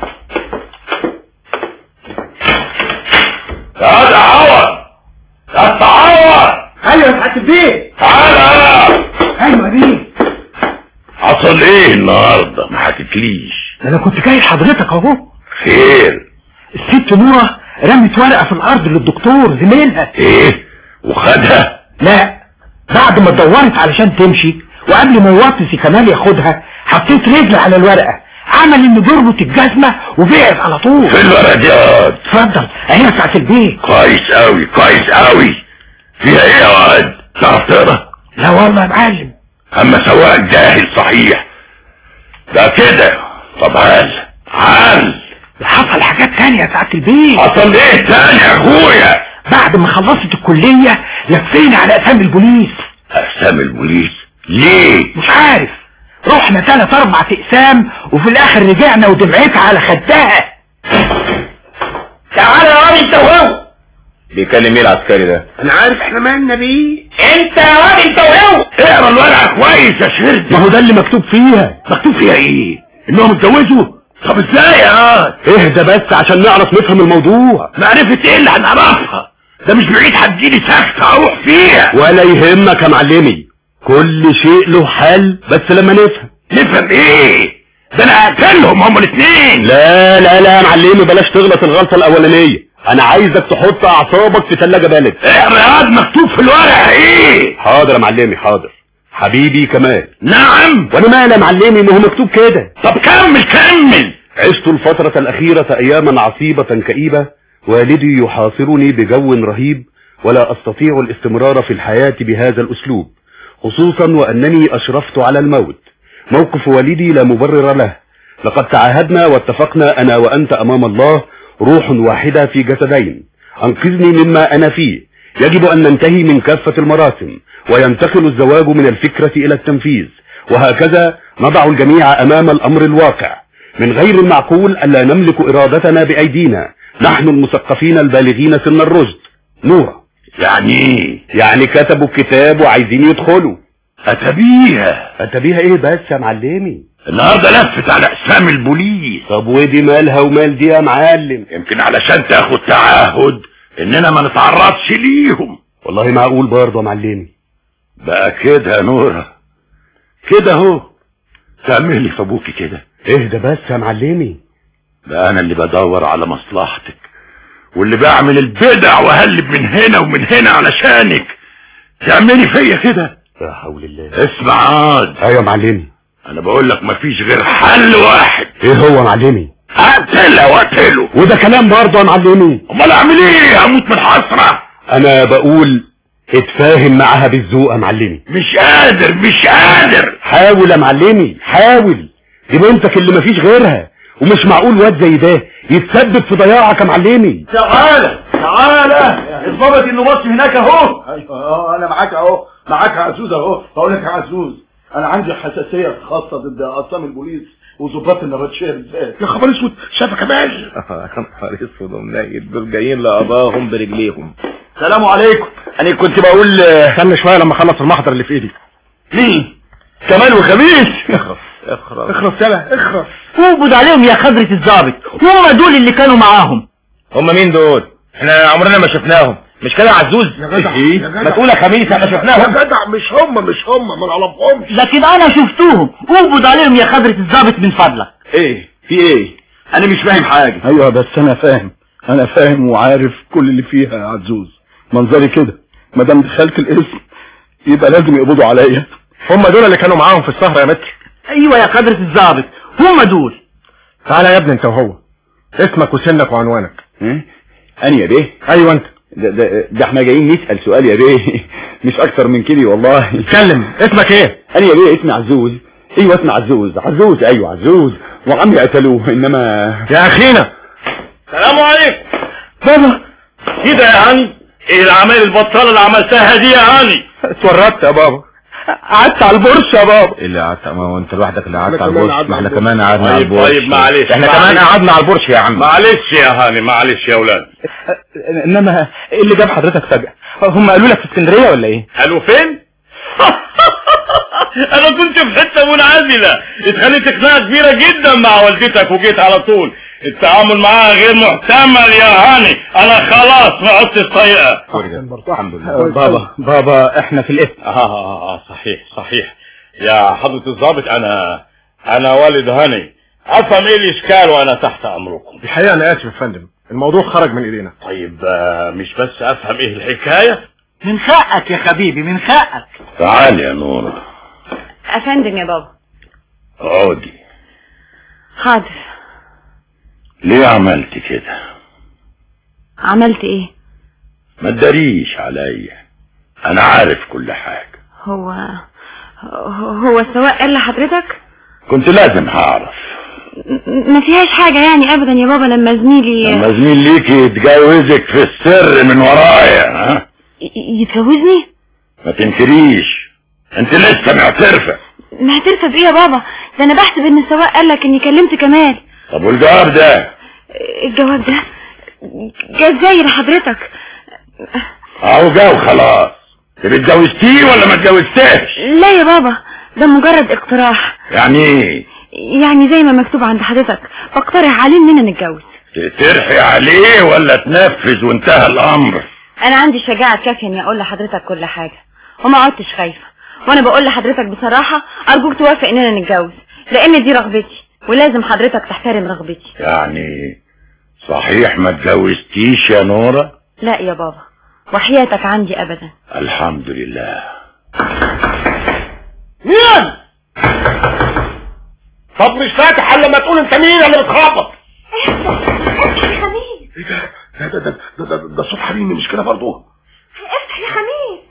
تعال عوض. تعال عوض. ايوه يا سعاده البيت. تعال. ايوه دي. حصل ايه النهارده؟ ما حكيتليش. انا كنت جاي لحضرتك اهو. خير. الست نورة رمت ورقة في الارض للدكتور زميلها. ايه؟ وخدها؟ لا، بعد ما دورت علشان تمشي وقبل ما يوطسي كمال ياخدها حطيت رجل على الورقة، عمل انه بيربط الجزمة وبعد على طول. في الورقة دي؟ اتفضل اهي ساعة البيت. كويس قوي كويس قوي. فيها ايه يا واد؟ تعرف تقرا؟ لا والله يا معلم. اما سواق جاهل صحيح ده كده. طب عال عال. حصل حاجات تانية يا ساعة البيت. حصل ايه تاني يا اخويا؟ بعد ما خلصت الكلية لفينا على اقسام البوليس. اقسام البوليس؟ ليه؟ مش عارف، رحنا ثلاث اربع اقسام وفي الاخر رجعنا ودمعتها على خدها. تعالى يا راجل انت وهو. بيكلم مين العسكري ده؟ انا عارف احنا مالنا بيه. انت يا راجل انت وهو. اقرا الورقه كويس يا شرد. ما هو ده اللي مكتوب فيها. مكتوب فيها ايه؟ انهم اتجوزوا؟ طب ازاي يا راجل؟ اهدى بس عشان نعرف نفهم الموضوع. معرفة ايه اللي هنعرفها؟ ده مش بعيد هتجيلي سكتة اروح فيها. ولا يهمك يا معلمي، كل شيء له حل بس لما نفهم. نفهم ايه؟ ده انا هقتلهم هما الاثنين. لا لا لا يا معلمي، بلاش تغلط الغلطة الاولانية. انا عايزك تحط اعصابك في ثلاجة بلد. اقرا يا مكتوب في الورقة ايه؟ حاضر يا معلمي حاضر. حبيبي كمال. نعم. وانا مالي يا معلمي ما هو مكتوب كده. طب كمل كمل. عشت الفترة الأخيرة أياما عصيبة كئيبة، والدي يحاصرني بجو رهيب، ولا أستطيع الاستمرار في الحياة بهذا الأسلوب، خصوصا وأنني أشرفت على الموت. موقف والدي لا مبرر له، لقد تعاهدنا واتفقنا أنا وأنت أمام الله روح واحدة في جسدين. أنقذني مما أنا فيه. يجب أن ننتهي من كافة المراسم، وينتقل الزواج من الفكرة إلى التنفيذ، وهكذا نضع الجميع أمام الأمر الواقع. من غير المعقول ألا نملك إرادتنا بأيدينا، نحن المثقفين البالغين سن الرشد. نورة. يعني ايه؟ يعني كتبوا الكتاب وعايزين يدخلوا. أتبيها. أتبيها ايه بس يا معلمي؟ النهاردة لفت على اقسام البوليس. طب ودي مالها ومال دي يا معلم؟ يمكن علشان تاخد تعهد اننا ما نتعرضش ليهم. والله معقول برضه يا معلمي. بقى كده يا نورة، كده اهو تعملي في ابوكي كده. اهدى بس يا معلمي. بقى انا اللي بدور على مصلحتك، واللي بعمل البدع وهلب من هنا ومن هنا علشانك تعملي فيا كده. لا حول الله. اسمع عاد. ايوه يا معلمي. انا بقول لك مفيش غير حل واحد. ايه هو يا معلمي؟ اقتله واقتله. وده كلام برضه يا معلمي. امال اعمل ايه؟ اموت من الحسره. انا بقول اتفاهم معها بالذوق يا معلمي. مش قادر مش قادر. حاول يا معلمي حاول، دي بنتك اللي مفيش غيرها، ومش معقول واد زي ده يتسبب في ضياعك يا معلمي. تعالى تعالى الضابط اللي باص هناك اهو. ايوه انا معاك اهو، معاك يا عزوز اهو. بقول لك يا عزوز، انا عندي حساسيه خاصه ضد اقسام البوليس وظباط النبطشيه بالذات. يا خبر اسود، شافك كمان. يا خبر اسود ومنيل، دول جايين لقضاهم برجليهم. السلام عليكم. انا كنت بقول استنى شويه لما اخلص المحضر اللي في ايدي. مين؟ كمال وخميس. اخرس اخرس اخرس يلا اخرس. قبض عليهم يا خضرة الضابط، هم دول اللي كانوا معاهم. هم مين دول؟ احنا عمرنا ما شفناهم، مش كده يا عزوز؟ يا جدع ايه؟ ما تقول يا خميس احنا شفناهم. يا جدع مش هم مش هم ما نعرفهمش. لكن انا شفتوهم. قبض عليهم يا خضرة الضابط من فضلك. ايه في ايه؟ انا مش فاهم حاجه. ايوه بس انا فاهم، انا فاهم وعارف كل اللي فيها يا عزوز. منظري كده ما دام دخلت الاسم يبقى لازم يقبضوا عليا. هم دول اللي كانوا معاهم في السهره يا متر. ايوه يا خضرة الضابط هم دول. تعالى يا ابني انت وهو، اسمك وسنك وعنوانك. ايه انا يا بيه؟ ايوه انت. ده, ده, ده احنا جايين نسأل سؤال يا بيه، مش اكتر من كده والله. اتكلم، اسمك ايه؟ انا يا بيه اسمي عزوز. ايوه اسمي عزوز عزوز ايوه عزوز، وعمي قتلوه انما. يا اخينا السلام عليكم. بابا كده يا هاني؟ ايه الاعمال البطاله اللي عملتها دي يا هاني؟ اتورطت يا بابا، قعدت على البورصه يا بابا. ايه اللي قعدت؟ ما هو انت لوحدك اللي قعدت احنا على كمان البورصه، قعدنا ما احنا على كمان قعدنا على البورصه. طيب معلش احنا كمان قعدنا على البورصه يا عم. معلش يا هاني معلش يا اولاد. انما ايه اللي جاب حضرتك فجأة؟ هم قالوا لك في اسكندريه ولا ايه؟ قالوا فين؟ انا كنت في حته منعزله، اتخانقت خناقه كبيره جدا مع والدتك وجيت على طول. التعامل معاها غير محتمل يا هاني، انا خلاص ما عدتش طايقه. الحمد لله. بابا بابا احنا في الاسم. اه اه اه صحيح صحيح يا حضرة الضابط. انا انا والد هاني، افهم ايه الاشكال وانا تحت امركم. الحقيقه انا اسف يا فندم، الموضوع خرج من ايدينا. طيب آه مش بس افهم ايه الحكايه؟ من حقك يا حبيبي من حقك. تعالي يا نورة. افندم يا بابا. اقعدي. حاضر. ليه عملت كده؟ عملت ايه؟ ما تداريش عليا، انا عارف كل حاجة. هو هو السواق قال لحضرتك؟ كنت لازم هعرف. ما فيهاش حاجة يعني ابدا يا بابا. لما زميلي لما زميل ليكي يتجوزك في السر من ورايا ها؟ يتجوزني؟ ما تنكريش، انت لسه معترفه؟ معترفه بايه يا بابا؟ ده انا بحسب ان السواق قال لك اني كلمت كمال. طب والجواب ده؟ الجواب ده جه ازاي لحضرتك؟ اهو جاو خلاص. انت اتجوزتيه ولا ما اتجوزتيش؟ لا يا بابا، ده مجرد اقتراح. يعني ايه؟ يعني زي ما مكتوب عند حضرتك، بقترح عليه اننا نتجوز. تقترحي عليه ولا تنفذ وانتهى الامر؟ انا عندي شجاعة كافية اني اقول لحضرتك كل حاجة وما عدتش خايفة، وانا بقول لحضرتك بصراحة ارجوك توافق اننا نتجوز، لان دي رغبتي ولازم حضرتك تحترم رغبتي. يعني صحيح ما اتجوزتيش يا نورة؟ لا يا بابا، وحياتك عندي ابدا. الحمد لله. مين؟ طب مش فاتح الا لما تقول انت مين اللي بتخبط؟ افتح يا خميس. ايه ده؟ ده ده ده ده, ده صوت حريمي مش كده برضه؟ افتح يا خميس.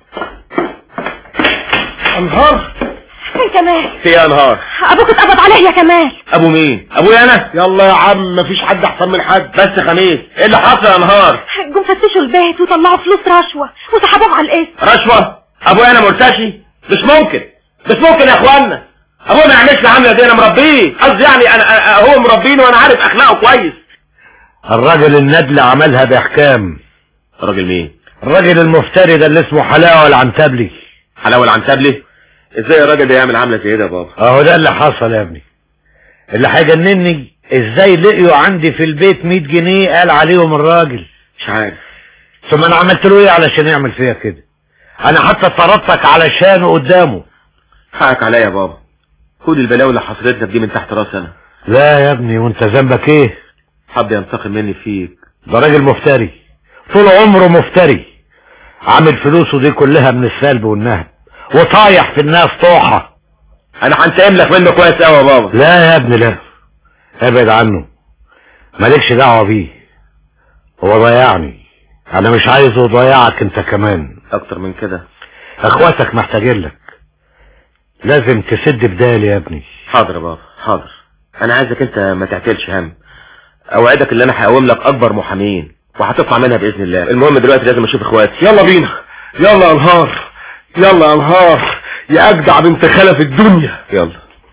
انهار؟ فين كمال؟ في يا انهار؟ ابوك اتقبض عليه يا كمال. ابو مين؟ ابويا انا؟ يلا يا عم مفيش حد احسن من حد. بس خميس ايه اللي حصل يا انهار؟ جم فتشوا البيت وطلعوا فلوس رشوة وسحبوه على القسم. رشوة؟ ابويا انا مرتشي؟ مش ممكن مش ممكن يا اخوانا، ابويا ما يعملش العمله دي، انا مربيه، قصدي يعني انا هو مربيني وانا عارف اخلاقه كويس. الراجل الندل عملها باحكام. الراجل مين؟ الراجل المفتري ده اللي اسمه حلاوه العنتبلي. حلاوه العنتبلي؟ ازاي الراجل ده يعمل عمله زي ده يا بابا؟ اهو ده اللي حصل يا ابني. اللي هيجنني ازاي لقيوا عندي في البيت مية جنيه قال عليهم الراجل. مش عارف. ثم انا عملت له ايه علشان يعمل فيا كده؟ انا حتى طردتك علشانه قدامه. حقك عليا يا بابا، كل البلاوي اللي حصلت لك دي من تحت راسي انا. لا يا ابني، وانت ذنبك ايه؟ حب ينتقم مني فيك. ده راجل مفتري، طول عمره مفتري، عامل فلوسه دي كلها من السلب والنهب وطايح في الناس طوحة. انا هنتقم لك منه كويس قوي يا بابا. لا يا ابني لا، ابعد عنه، مالكش دعوة بيه، هو ضيعني، انا مش عايزه يضيعك انت كمان. اكتر من كده اخواتك محتاجين لك، لازم تسد بدالي يا ابني. حاضر يا بابا حاضر، انا عايزك انت ما تعتلش هم، اوعدك ان انا هقوم لك اكبر محامين وهتطلع منها باذن الله. المهم دلوقتي لازم اشوف اخواتي. يلا بينا، يلا يا انهار، يلا يا انهار يا اجدع بنت خالة في الدنيا. يلا.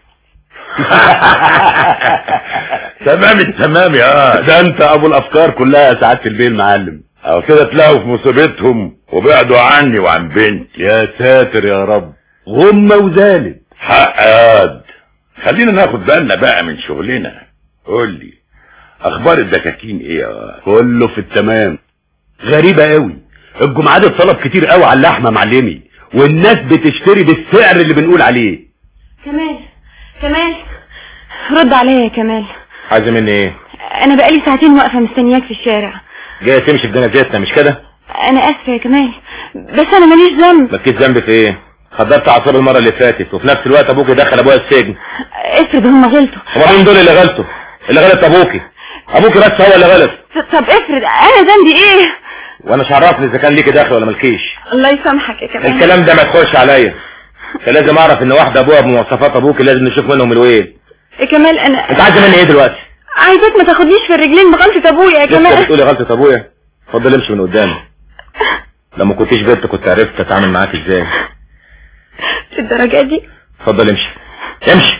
تمام التمام يا ده انت ابو الافكار كلها يا سعاده البيه المعلم. او كده تلاقوا في مصيبتهم وبعدوا عني وعن بنتي. يا ساتر يا رب، غمة وزالت. حق ياد، خلينا ناخد بالنا بقى من شغلنا. قول لي اخبار الدكاكين ايه يا واد؟ كله في التمام. غريبة قوي، الجمعات الطلب كتير قوي على اللحمة معلمي، والناس بتشتري بالسعر اللي بنقول عليه. كمال كمال رد عليا يا كمال. عايزه مني ايه؟ انا بقالي ساعتين واقفة مستنياك في الشارع. جاي تمشي في جنازتنا مش كده؟ انا اسفة يا كمال، بس انا ماليش ذنب. مالكيش ذنب في ايه؟ خدرت اعصاب المرة اللي فاتت، وفي نفس الوقت ابوكي دخل ابويا السجن. افرض هم غلطوا. هما مين دول اللي غلطوا؟ اللي غلط ابوكي، ابوكي بس هو اللي غلط. طب افرض انا ذنبي ايه؟ وانا مش عرفني اذا كان ليكي دخل ولا مالكيش. الله يسامحك يا كمال. الكلام ده ما تخش عليا، فلازم اعرف ان واحده ابوها بمواصفات ابوكي لازم نشوف منهم الويل. يا كمال انا انت عايزه مني ايه دلوقتي؟ عايزاك ما تاخدنيش في الرجلين بغلطة ابويا يا لسه كمال. بتقولي غلطه ابويا؟ اتفضل امشي من قدامي. لما كنتيش بنت كنت عرفت اتعامل معاك ازاي. في الدرجه دي؟ اتفضل امشي امشي.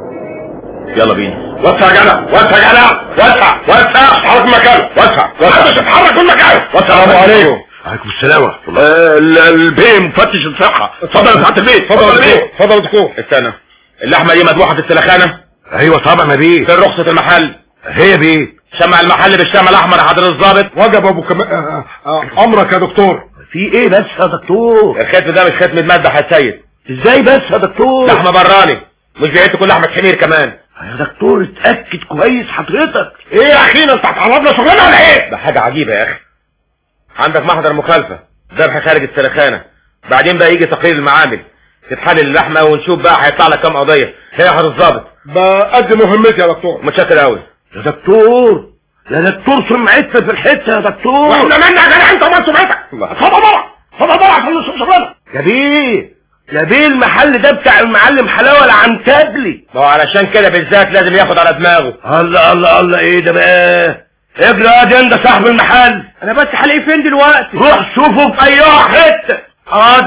يلا بينا. وسع يا جدع، وسع يا جدع، وسع وسع، اتحرك من مكانه، وسع وسع، اتحرك من مكانه. السلام عليكم. عليكم السلام ورحمه الله. البيه مفتش الصحه. اتفضل يا سعاده البيه. اتفضل يا دكتور، اتفضل يا دكتور. استنى، اللحمه دي مذبوحه في السلخانه؟ ايوه طبعا يا بيه. فين رخصه المحل؟ هي بيه. شمع المحل بالشمع الاحمر يا حضره الضابط. وجب ابو كمال. آه آه امرك يا دكتور. في ايه بس يا دكتور؟ الختم ده مش ختم مذبح يا سيد. ازاي بس يا دكتور؟ لحمه براني، مش جايت كل لحمه حمير كمان. يا دكتور اتاكد كويس حضرتك. ايه يا اخينا انت هتعرضنا شغلنا ولا ايه؟ ده حاجه عجيبه يا اخي. عندك محضر مخالفه، ذبح خارج السلخانه، بعدين بقى يجي تقرير المعامل، تتحلل اللحمه ونشوف بقى هيطلع لك كام قضيه. هي يا حضره الضابط. بقد مهمتي يا دكتور. متشكر قوي يا دكتور. يا دكتور سمعتنا في الحته يا دكتور. واحنا مالنا يا جدع انت وما سمعتك. اتفضل بره اتفضل بره عشان نشوف شغلنا. يا بيه يا بيه المحل ده بتاع المعلم حلاوه العنتبلي. ما هو علشان كده بالذات لازم ياخد على دماغه. الله الله الله، ايه ده بقى؟ اجري يا انت صاحب المحل. انا بس هلاقيه فين دلوقتي؟ روح شوفه في اي حته. حاضر.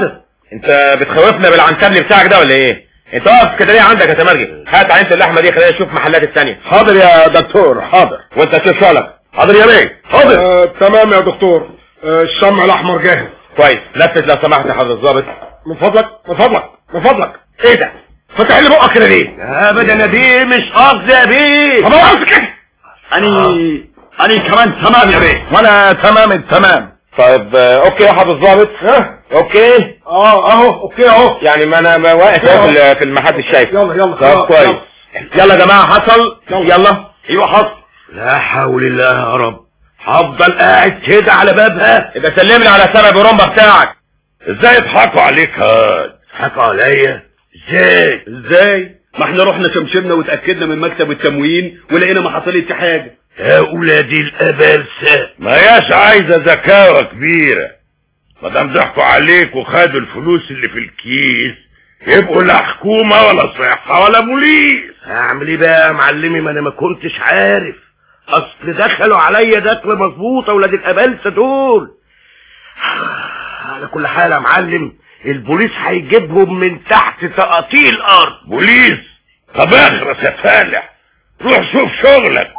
انت بتخوفنا بالعنتبلي بتاعك ده ولا ايه؟ انت واقف كده ليه عندك يا تمرجي؟ هات عينة اللحمه دي خلينا نشوف محلات الثانيه. حاضر يا دكتور حاضر. وانت تشوف شغلك. حاضر يا بيه حاضر. آه تمام يا دكتور. آه الشمع الاحمر جاهز. كويس نفذ لو سمحت يا حضرة الضابط. من فضلك من فضلك من فضلك. ايه ده؟ فتح لي بقك كده ليه؟ ابدا يا بيه مش قصدي يا بيه. طب اقصد كده. اني اني كمان تمام يا بيه. وانا تمام التمام. طيب آه، اوكي يا حضرة الضابط. ها اوكي اه اهو اوكي اهو. يعني ما انا واقف اهو في في المحل شايف. يلا يلا طب كويس. يلا يا جماعه حصل. يلا. ايوه حصل. لا حول الله يا رب. هفضل قاعد كده على بابها. يبقى سلم لي على سبب الرمبه بتاعك. ازاي يضحكوا عليك هاد؟ حكوا عليا ازاي؟ ازاي؟ ما احنا رحنا شمشمنا وتأكدنا من مكتب التموين ولقينا ما حصلتش حاجة. يا ولادي الابلسه. ما هياش عايزه ذكاوه كبيره. ما دام ضحكوا عليك وخدوا الفلوس اللي في الكيس يبقوا لا حكومه ولا صحه ولا بوليس. اعمل ايه بقى يا معلمي؟ ما انا ما كنتش عارف. اصل دخلوا عليا دخله مظبوطه ولاد الابلسه دول. على كل حال يا معلم البوليس هيجيبهم من تحت تقاطيع الارض. بوليس؟ طب اخرس يا فالح روح شوف شغلك.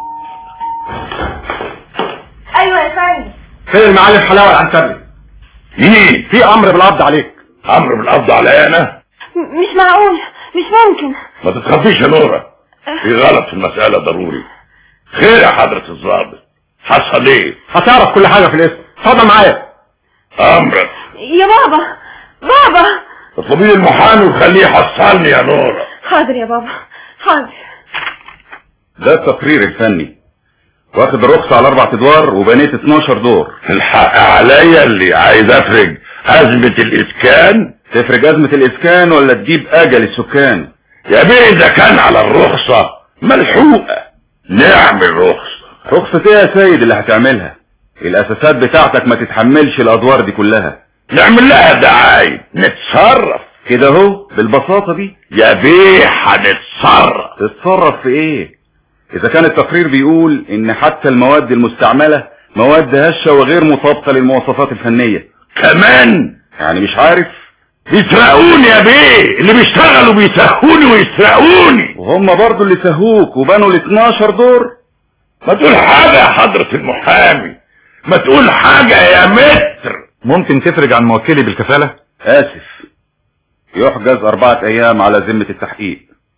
ايوه يا فندم. فين المعلم حلاوه العنتبلي؟ مين؟ في امر بالقبض عليك. امر بالقبض عليا انا؟ مش معقول مش ممكن. ما تتخافيش يا نوره. في غلط في المساله ضروري. خير يا حضره الضابط. حصل ايه؟ هتعرف كل حاجه في الاسم. اتفضل معايا. امرك. يا بابا بابا. اطلبي لي المحامي وخليه يحصلني يا نوره. حاضر يا بابا حاضر. ده التقرير الفني. واخد الرخصة على اربع ادوار وبنيت اتناشر دور. الحق عليا اللي عايز افرج ازمة الاسكان. تفرج ازمة الاسكان ولا تجيب اجل السكان؟ يا بيه اذا كان على الرخصة ملحوقة نعمل رخصة. رخصة ايه يا سيد اللي هتعملها؟ الاساسات بتاعتك ما تتحملش الادوار دي كلها. نعمل لها دعاية نتصرف كده اهو بالبساطة دي. يا بيه هنتصرف. تتصرف في ايه؟ اذا كان التقرير بيقول ان حتى المواد المستعملة مواد هشة وغير مطابقة للمواصفات الفنية. كمان يعني مش عارف؟ بيسرقوني يا بيه. اللي بيشتغلوا بيسهوني ويسرقوني. وهم برضو اللي سهوك وبنوا ال اتناشر دور. ما تقول حاجة يا حضرة المحامي. ما تقول حاجة يا متر. ممكن تفرج عن موكلي بالكفالة؟ اسف يحجز اربعة ايام على ذمة التحقيق.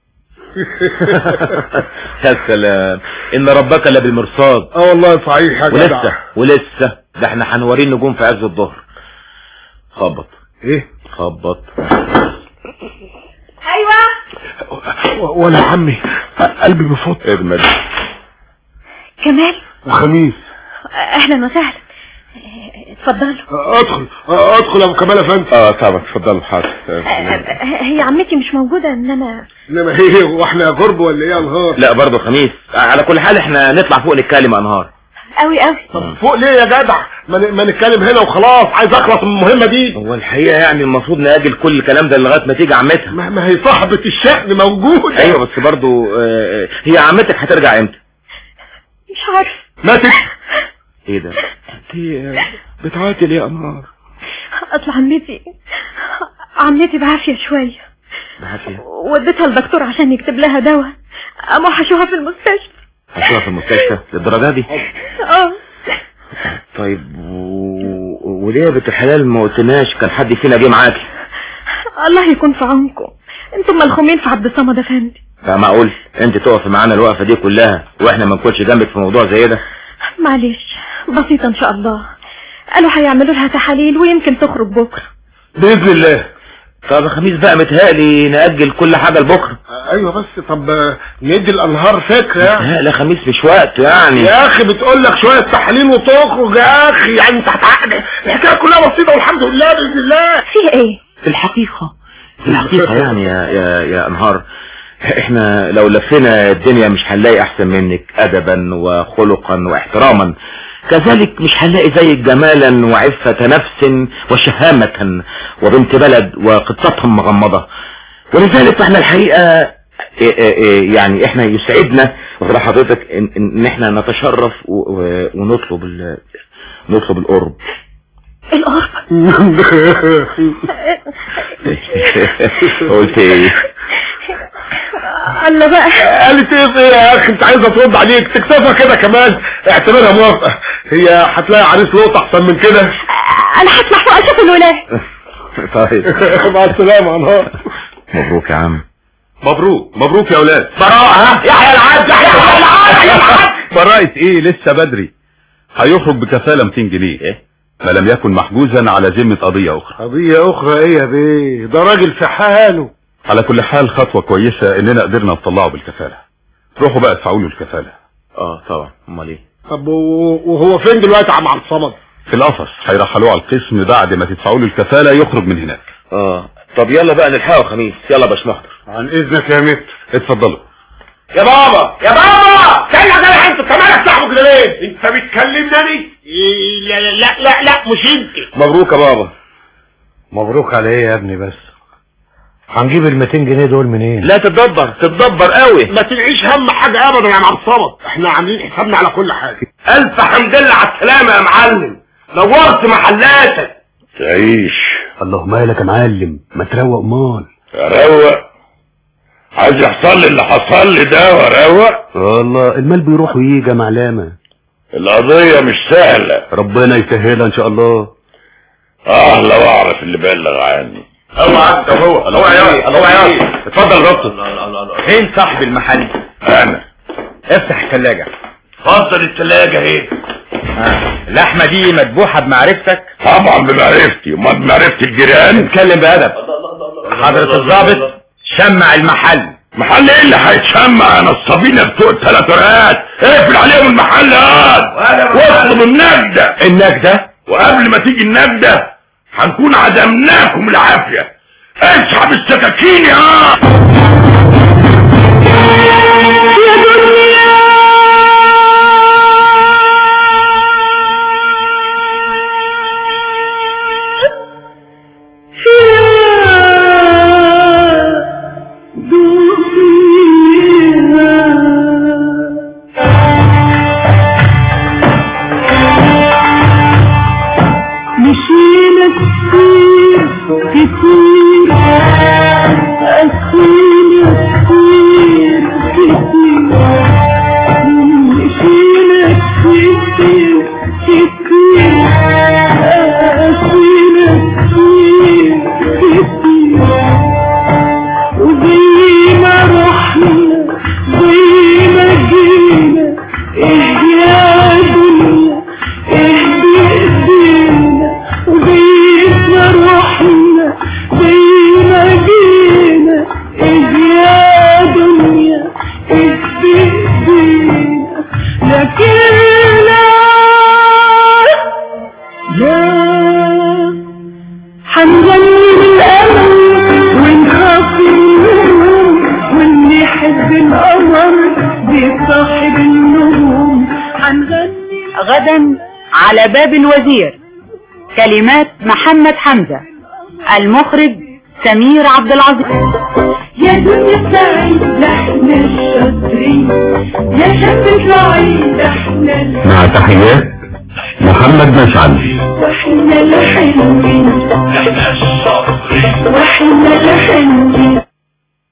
يا سلام ان ربك لبالمرصاد. اه والله صحيح يا جدع. ولسه ولسه ده احنا هنوريه النجوم في عز الظهر. خبط. ايه؟ خبط. ايوه. ولا عمي قلبي بيفوت. اجمد. كمال وخميس. اهلا وسهلا. اتفضلوا. ادخل ادخل يا ابو كمال يا فندم. اه طبعا اتفضلوا حاضر. هي عمتي مش موجودة انما انما هي واحنا غرب ولا ايه يا نهار؟ لا برضه خميس. على كل حال احنا نطلع فوق نتكلم يا نهار. قوي قوي. طب فوق ليه يا جدع؟ ما, ما نتكلم هنا وخلاص. عايز اخلص من المهمة دي. هو الحقيقة يعني المفروض نأجل كل الكلام ده لغاية ما تيجي عمتها. ما, ما هي صاحبة الشأن موجودة. ايوه بس برضه اه هي عمتك هترجع امتى؟ مش عارف. ماتت. ايه ده؟ انت بتعاتل يا انهار؟ اصل عمتي عمتي بعافية شوية. بعافية؟ وديتها للدكتور عشان يكتب لها دواء. قاموا حشوها في المستشفى. حشوها في المستشفى للدرجة دي؟ اه. طيب و... وليه يا بنت الحلال ما قلتناش؟ كان حد فينا جه معاكي. الله يكون في عونكم. انتم ملخومين في عبد الصمد افندي. لا معقول انت تقف معانا الوقفة دي كلها واحنا ما نكونش جنبك في موضوع زي ده؟ معلش بسيطة ان شاء الله. قالوا هيعملوا لها تحاليل ويمكن تخرج بكرة بإذن الله. طب خميس بقى متهيألي نأجل كل حاجة لبكرة. ايوه بس طب ندي الانهار فكرة يعني. لا خميس مش وقت يعني. يا اخي بتقول لك شوية تحاليل وتخرج يا اخي. يعني انت هتعقد الحكاية كلها بسيطة والحمد لله بإذن الله. في ايه؟ في الحقيقة في الحقيقة يعني يا يا يا انهار احنا لو لفينا الدنيا مش هنلاقي احسن منك ادبا وخلقا واحتراما. كذلك مش هنلاقي زيك جمالا وعفة نفس وشهامة وبنت بلد وقطتهم مغمضة. ولذلك احنا الحقيقة يعني احنا يسعدنا وفي حضرتك ان, ان احنا نتشرف ونطلب نطلب القرب. القرب. قلت ايه؟ الله بقى. قالت ايه يا اخي؟ انت عايزه ترد عليك تكسفها كده كمان؟ اعتبرها موافقه. هي هتلاقي عريس لقطه احسن من كده. انا هطلع فوق اشوف الولاد. طيب مع السلامه يا نهار. مبروك يا عم. مبروك مبروك يا اولاد. براءة ها؟ يحيى العز يحيى العز يحيى العز. براءة ايه؟ لسه بدري. هيخرج بكفالة مئتين جنيه ايه؟ ما لم يكن محجوزا على ذمة قضية اخرى. قضية اخرى ايه يا بيه؟ ده راجل في حاله. على كل حال خطوة كويسة اننا قدرنا نطلعه بالكفالة. روحوا بقى ادفعوا له الكفالة. اه طبعا، امال ايه؟ طب وهو فين دلوقتي يا عم عبد الصمد؟ في القفص، هيرحلوه على القسم بعد ما تدفعوا له الكفالة يخرج من هناك. اه طب يلا بقى نلحقه خميس. يلا باش محضر. عن اذنك يا مت. اتفضلوا. يا بابا يا بابا استنى ده انت كمان صاحبك كده ليه؟ انت بتكلمني؟ لا لا لا لا مش انت. مبروك يا بابا. مبروك على ايه يا ابني بس؟ هنجيب ال مئتين جنيه دول منين؟ لا تتدبر تتدبر قوي. ما تلقيش هم حاجه ابدا يا عم الصمد، احنا عاملين حسابنا على كل حاجه. الف حمد لله على السلامه يا معلم، نورت محلاتك. تعيش. الله مالك يا معلم؟ ما تروق امال. اروق؟ عايز يحصل لي اللي حصل لي ده واروق؟ والله المال بيروح ويجي يا معلمه. القضيه مش سهله. ربنا يسهلها ان شاء الله. اه لو اعرف اللي بلغ عني. اوعى انت هو اوعى يا اوعى يا اتفضل ربط. فين صاحب المحل؟ انا. افتح الثلاجة. اتفضل الثلاجة اهي. اللحمة دي مذبوحة بمعرفتك؟ طبعا بمعرفتي، امال بمعرفة الجيران؟ اتكلم بأدب. حضرة الضابط شمع المحل. محل ايه اللي هيتشمع يا نصابين بتوع الثلاث ورقات؟ اقفل عليهم المحل هاد واطلب النجدة. النجدة؟ وقبل ما تيجي النجدة هنكون عزمناكم العافية. اسحب السكاكين يا غدا على باب الوزير. كلمات محمد حمزة. المخرج سمير عبد العظيم. يا دنيا سعيد احنا الشاطرين، يا شاب سعيد احنا مع تحيات محمد مشعل. واحنا الحلوين.